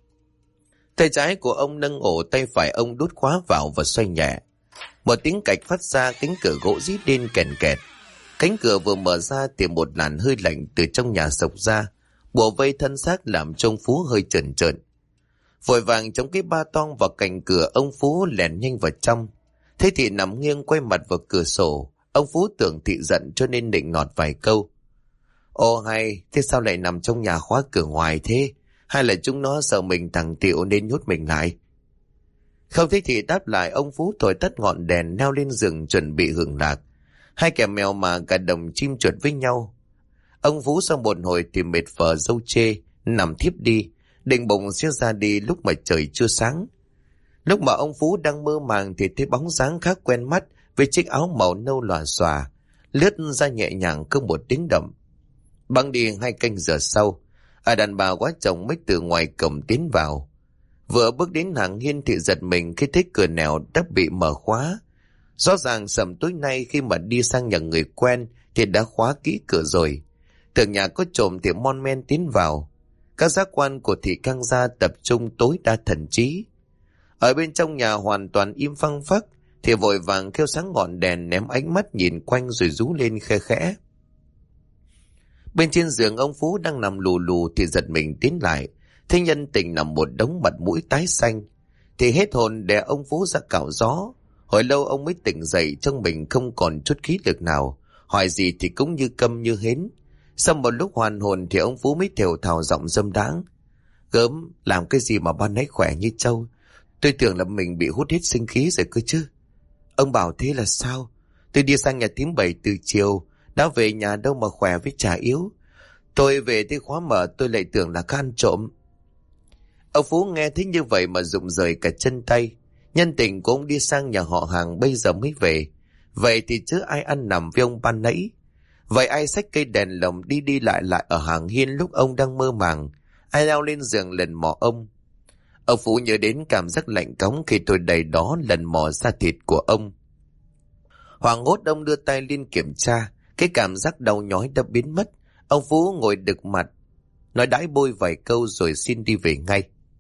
Tay trái của ông nâng ổ, tay phải ông đút khóa vào và xoay nhẹ. Một tiếng cạch phát ra, cánh cửa gỗ rít lên kèn kẹt. Cánh cửa vừa mở ra thì một làn hơi lạnh từ trong nhà xộc ra, bủa vây thân xác làm cho ông Phú hơi trợn trợn. Vội vàng chống cái ba toang vào cạnh cửa, ông Phú lèn nhanh vào trong. Thấy Thị nằm nghiêng quay mặt vào cửa sổ, ông Phú tưởng Thị giận cho nên định nọt vài câu. Ồ hay, thế sao lại nằm trong nhà khóa cửa ngoài thế? Hay là chúng nó sợ mình thằng Tiệu nên nhốt mình lại? Không thấy Thị đáp lại, ông Phú thổi tắt ngọn đèn, leo lên giường chuẩn bị hưởng lạc. 2 kẻ mèo mà cả đồng chim chuột với nhau. Ông Phú sau một hồi thì mệt phờ râu chê, nằm thiếp đi, định bụng sẽ ra đi lúc mà trời chưa sáng. Lúc mà ông Phú đang mơ màng thì thấy bóng dáng khá quen mắt với chiếc áo màu nâu lòa xòa, lướt ra nhẹ nhàng không một tiếng động. Băng đi 2 canh giờ sau, đàn bà quá chồng mới từ ngoài cổng tiến vào. Vừa bước đến hàng hiên thì giật mình khi thấy cửa nẻo đã bị mở khóa. Rõ ràng sầm tối nay khi mà đi sang nhà người quen thì đã khóa kỹ cửa rồi. Tưởng nhà có trộm thì mon men tiến vào. Các giác quan của Thị căng ra, tập trung tối đa thần trí. Ở bên trong nhà hoàn toàn im phăng phắc, thì vội vàng kêu sáng ngọn đèn, ném ánh mắt nhìn quanh rồi rú lên khe khẽ. Bên trên giường ông Phú đang nằm lù lù thì giật mình tiến lại, thấy nhân tình nằm một đống mặt mũi tái xanh, thì hết hồn đè ông Phú ra cạo gió. Hồi lâu ông mới tỉnh dậy, trong mình không còn chút khí lực nào, hỏi gì thì cũng như câm như hến. Sau một lúc hoàn hồn thì ông Phú mới thều thào giọng dâm đáng: Gớm, làm cái gì mà ban nãy khỏe như trâu? Tôi tưởng là mình bị hút hết sinh khí rồi cơ chứ. Ông bảo thế là sao? Tôi đi sang nhà thím Bảy từ chiều, đã về nhà đâu mà khỏe với chả yếu. Tôi về tới khóa mở tôi lại tưởng là có ăn trộm. Ông Phú nghe thấy như vậy mà rụng rời cả chân tay. Nhân tình của ông đi sang nhà họ hàng bây giờ mới về. Vậy thì chứ ai ăn nằm với ông ban nãy? Vậy ai xách cây đèn lồng đi đi lại lại ở hàng hiên lúc ông đang mơ màng? Ai leo lên giường lần mò ông? Ông Phú nhớ đến cảm giác lạnh cóng khi tôi đầy đó lần mò da thịt của ông. Hoảng hốt ông đưa tay lên kiểm tra, cái cảm giác đau nhói đã biến mất. Ông Phú ngồi đực mặt, nói đãi bôi vài câu rồi xin đi về ngay.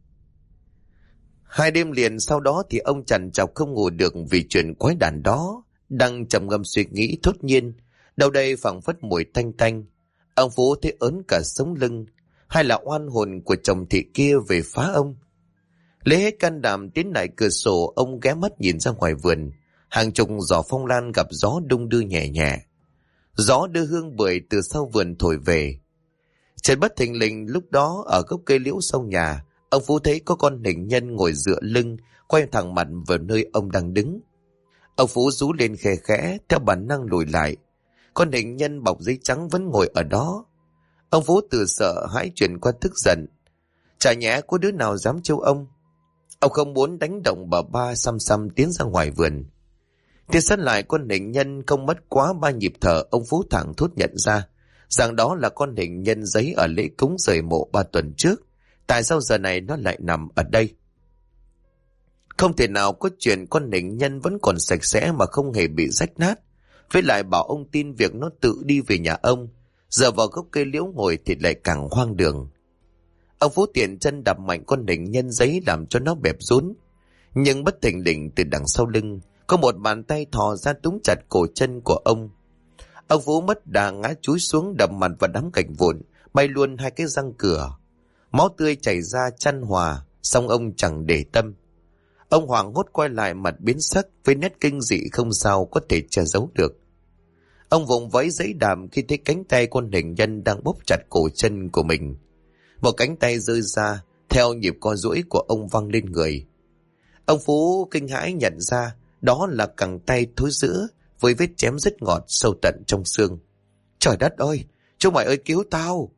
2 đêm liền sau đó thì ông trằn trọc không ngủ được vì chuyện quái đản đó. Đang trầm ngâm suy nghĩ, thốt nhiên đâu đây phảng phất mùi tanh tanh. Ông Phú thấy ớn cả sống lưng. Hay là oan hồn của chồng thị kia về phá ông? Lấy hết can đảm tiến lại cửa sổ, ông ghé mắt nhìn ra ngoài vườn. Hàng chục giỏ phong lan gặp gió đung đưa nhẹ nhẹ. Gió đưa hương bưởi từ sau vườn thổi về. Chợt bất thình lình lúc đó ở gốc cây liễu sau nhà, ông Phú thấy có con hình nhân ngồi dựa lưng, quay thẳng mặt vào nơi ông đang đứng. Ông Phú rú lên khe khẽ, theo bản năng lùi lại. Con hình nhân bọc giấy trắng vẫn ngồi ở đó. Ông Phú từ sợ hãi chuyển qua tức giận. Chả nhẽ có đứa nào dám trêu ông? Ông không muốn đánh động bà ba, xăm xăm tiến ra ngoài vườn. Thì sát lại con hình nhân không mất quá 3 nhịp thở, ông Phú thẳng thốt nhận ra rằng đó là con hình nhân giấy ở lễ cúng rời mộ 3 tuần trước. Tại sao giờ này nó lại nằm ở đây? Không thể nào có chuyện con hình nhân vẫn còn sạch sẽ mà không hề bị rách nát. Với lại bảo ông tin việc nó tự đi về nhà ông, giờ vào gốc cây liễu ngồi thì lại càng hoang đường. Ông Phú tiện chân đạp mạnh con hình nhân giấy làm cho nó bẹp rún. Nhưng bất thình lình từ đằng sau lưng có một bàn tay thò ra túm chặt cổ chân của ông. Ông Phú mất đà ngã chúi xuống đập mặt vào đám gạch vụn, bay luôn 2 cái răng cửa. Máu tươi chảy ra chan hòa, song ông chẳng để tâm. Ông hoảng hốt quay lại, mặt biến sắc với nét kinh dị không sao có thể che giấu được. Ông vùng vẫy giấy đàm khi thấy cánh tay con hình nhân đang bóp chặt cổ chân của mình. Một cánh tay rơi ra, theo nhịp co duỗi của ông văng lên người. Ông Phú kinh hãi nhận ra đó là cẳng tay thối rữa với vết chém rất ngọt sâu tận trong xương. Trời đất ơi, chúng mày ơi cứu tao!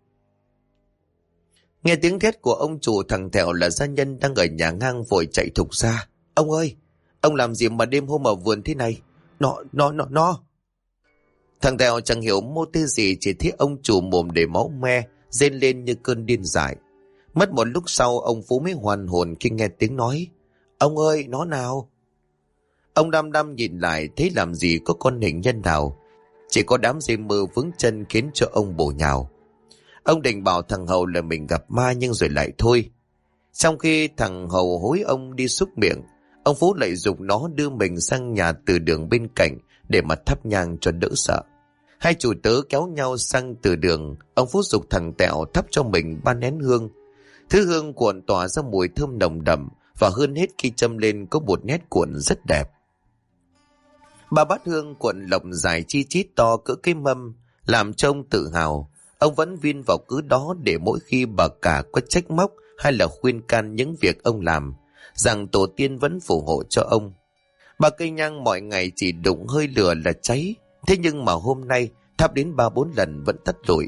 Nghe tiếng thét của ông chủ, thằng Thẹo là gia nhân đang ở nhà ngang vội chạy thục ra. Ông ơi, ông làm gì mà đêm hôm ở vườn thế này? Nó. Thằng Thẹo chẳng hiểu mô tê gì, chỉ thấy ông chủ mồm để máu me, rên lên như cơn điên dại. Mất một lúc sau ông Phú mới hoàn hồn khi nghe tiếng nói. Ông ơi, nó nào? Ông đăm đăm nhìn lại thấy làm gì có con hình nhân nào, chỉ có đám dây mơ vướng chân khiến cho ông bổ nhào. Ông định bảo thằng Hầu là mình gặp ma nhưng rồi lại thôi. Trong khi thằng Hầu hối ông đi xúc miệng, ông Phú lại giục nó đưa mình sang nhà từ đường bên cạnh để mà thắp nhang cho đỡ sợ. 2 chủ tớ kéo nhau sang từ đường, ông Phú giục thằng Tẹo thắp cho mình 3 nén hương. Thứ hương cuộn tỏa ra mùi thơm nồng đậm, và hơn hết khi châm lên có một nét cuộn rất đẹp. 3 bát hương cuộn lộc dài chi chít to cỡ cái mâm, làm cho ông tự hào. Ông vẫn vin vào cứ đó để mỗi khi bà cả có trách móc hay là khuyên can những việc ông làm, rằng tổ tiên vẫn phù hộ cho ông. 3 cây nhang mọi ngày chỉ đụng hơi lửa là cháy, thế nhưng mà hôm nay thắp đến 3-4 lần vẫn tắt lụi.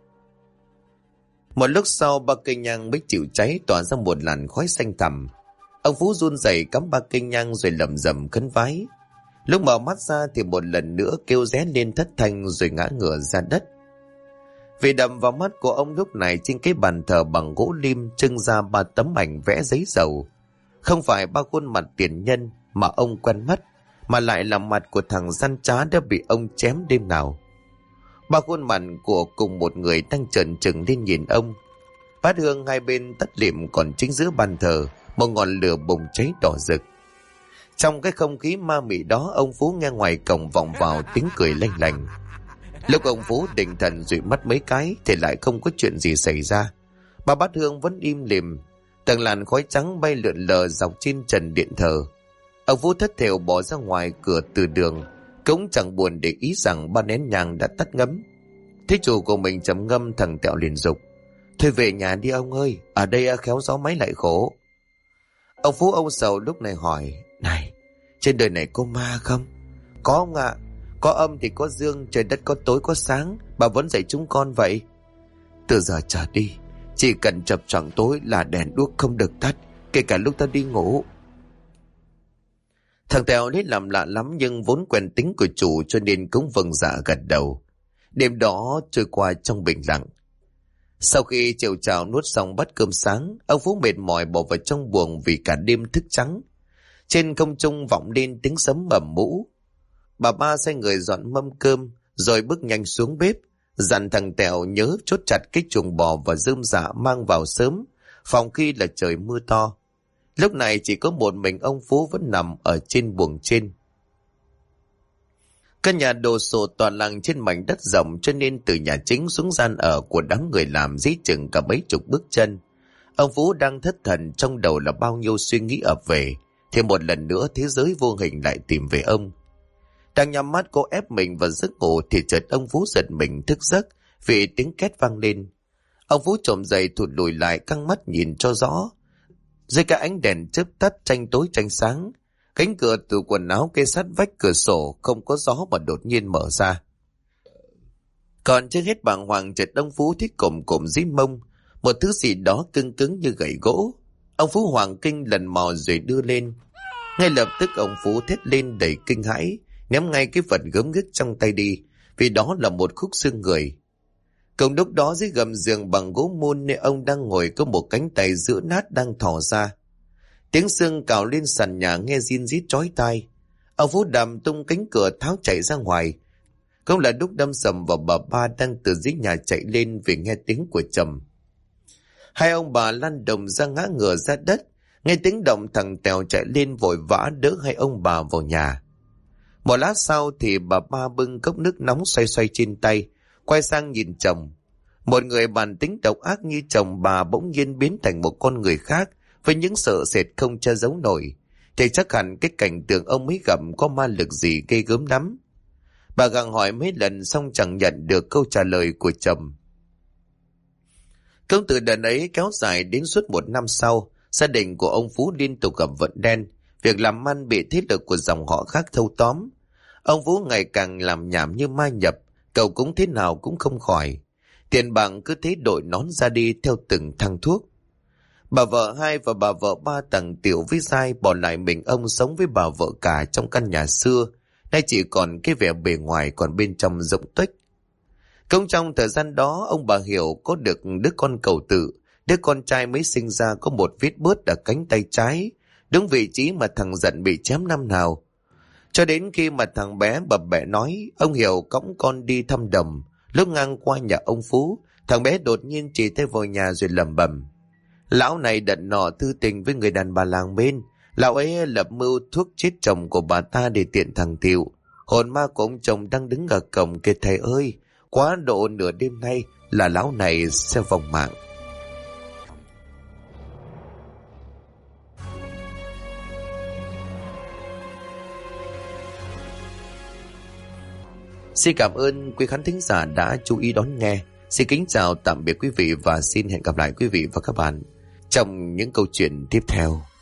Một lúc sau 3 cây nhang mới chịu cháy, tỏa ra một làn khói xanh thẳm. Ông Phú run rẩy cắm 3 cây nhang rồi lẩm rẩm khấn vái. Lúc mở mắt ra thì một lần nữa kêu ré lên thất thanh rồi ngã ngửa ra đất. Vì đầm vào mắt của ông lúc này, trên cái bàn thờ bằng gỗ lim trưng ra 3 tấm ảnh vẽ giấy dầu. Không phải 3 khuôn mặt tiền nhân mà ông quen mắt, mà lại là mặt của thằng gian trá đã bị ông chém đêm nào. 3 khuôn mặt của cùng một người đang trợn trừng lên nhìn ông. Bát hương 2 bên tắt lịm, còn chính giữa bàn thờ một ngọn lửa bùng cháy đỏ rực. Trong cái không khí ma mị đó, ông Phú nghe ngoài cổng vọng vào tiếng cười lanh lành. Lúc ông Phú định thần dụi mắt mấy cái thì lại không có chuyện gì xảy ra. 3 bát hương vẫn im lìm, từng làn khói trắng bay lượn lờ dọc trên trần điện thờ. Ông Phú thất thểu bỏ ra ngoài cửa từ đường, cũng chẳng buồn để ý rằng 3 nén nhang đã tắt ngấm. Thấy chủ của mình trầm ngâm, thằng Tẹo liền dục: Thôi về nhà đi ông ơi, ở đây khéo gió máy lại khổ. Ông Phú âu sầu lúc này hỏi: Này, trên đời này có ma không? Có ông ạ. Có âm thì có dương, trời đất có tối có sáng. Bà vẫn dạy chúng con vậy. Từ giờ trở đi, chỉ cần chập choạng tối là đèn đuốc không được tắt, kể cả lúc ta đi ngủ. Thằng Tèo lấy làm lạ lắm, nhưng vốn quen tính của chủ cho nên cũng vâng dạ gật đầu. Đêm đó trôi qua trong bình lặng. Sau khi chiều chào nuốt xong bát cơm sáng, ông Phú mệt mỏi bỏ vào trong buồng vì cả đêm thức trắng. Trên không trung vọng lên tiếng sấm ầm mũ. Bà ba sai người dọn mâm cơm rồi bước nhanh xuống bếp, dặn thằng Tèo nhớ chốt chặt cái chuồng bò và rơm rạ mang vào sớm, phòng khi là trời mưa to. Lúc này chỉ có một mình ông Phú vẫn nằm ở trên buồng trên. Căn nhà đồ sộ toàn làng trên mảnh đất rộng, cho nên từ nhà chính xuống gian ở của đám người làm dí chừng cả mấy chục bước chân. Ông Phú đang thất thần, trong đầu là bao nhiêu suy nghĩ ập về, thì một lần nữa thế giới vô hình lại tìm về ông. Đang nhắm mắt cố ép mình vào giấc ngủ thì chợt ông Phú giật mình thức giấc vì tiếng két vang lên. Ông Phú trồm dậy thụt lùi lại, căng mắt nhìn cho rõ. Dưới cái ánh đèn chớp tắt tranh tối tranh sáng, cánh cửa tủ quần áo kê sát vách cửa sổ không có gió mà đột nhiên mở ra. Còn chưa hết bàng hoàng, chợt ông Phú thấy cồm cồm dưới mông một thứ gì đó cứng cứng như gậy gỗ. Ông Phú hoàng kinh lần mò rồi đưa lên. Ngay lập tức ông Phú thét lên đầy kinh hãi, ném ngay cái vật gớm ghiếc trong tay đi, vì đó là một khúc xương người. Cùng lúc đó dưới gầm giường bằng gỗ mun nơi ông đang ngồi có một cánh tay giữa nát đang thò ra. Tiếng xương cào lên sàn nhà nghe rin rít chói tai. Ông Phú đạp tung cánh cửa tháo chạy ra ngoài. Cũng là lúc đâm sầm vào bà ba đang từ dưới nhà chạy lên vì nghe tiếng của chồng. Hai ông bà lăn đồng ra ngã ngửa ra đất. Nghe tiếng động thằng Tèo chạy lên vội vã đỡ hai ông bà vào nhà. Một lát sau thì bà ba bưng cốc nước nóng xoay xoay trên tay, quay sang nhìn chồng. Một người bản tính độc ác như chồng bà bỗng nhiên biến thành một con người khác, với những sợ sệt không che giấu nổi, thì chắc hẳn cái cảnh tượng ông mới gặp có ma lực gì ghê gớm lắm. Bà gặng hỏi mấy lần xong chẳng nhận được câu trả lời của chồng. Công từ đợt ấy kéo dài đến suốt một năm sau, gia đình của ông Phú liên tục gặp vận đen, việc làm ăn bị thế lực của dòng họ khác thâu tóm. Ông Phú ngày càng làm nhảm như ma nhập, cậu cũng thế nào cũng không khỏi. Tiền bạc cứ thế đội nón ra đi theo từng thang thuốc. Bà vợ hai và bà vợ ba thằng Tiểu với Giai bỏ lại mình ông sống với bà vợ cả trong căn nhà xưa, nay chỉ còn cái vẻ bề ngoài, còn bên trong rộng tuếch. Cũng trong thời gian đó, ông bà Hiểu có được đứa con cầu tự, đứa con trai mới sinh ra có một vết bớt ở cánh tay trái, đúng vị trí mà thằng Dận bị chém năm nào. Cho đến khi mà thằng bé bập bẹ nói, ông Hiểu cõng con đi thăm đồng. Lúc ngang qua nhà ông Phú, thằng bé đột nhiên chỉ tay vào nhà rồi lẩm bẩm: Lão này đận nọ tư tình với người đàn bà làng bên. Lão ấy lập mưu thuốc chết chồng của bà ta để tiện thằng Tiệu. Hồn ma của ông chồng đang đứng ở cổng kìa thầy ơi. Quá độ nửa đêm nay là lão này sẽ vong mạng. Xin cảm ơn quý khán thính giả đã chú ý đón nghe. Xin kính chào tạm biệt quý vị và xin hẹn gặp lại quý vị và các bạn trong những câu chuyện tiếp theo.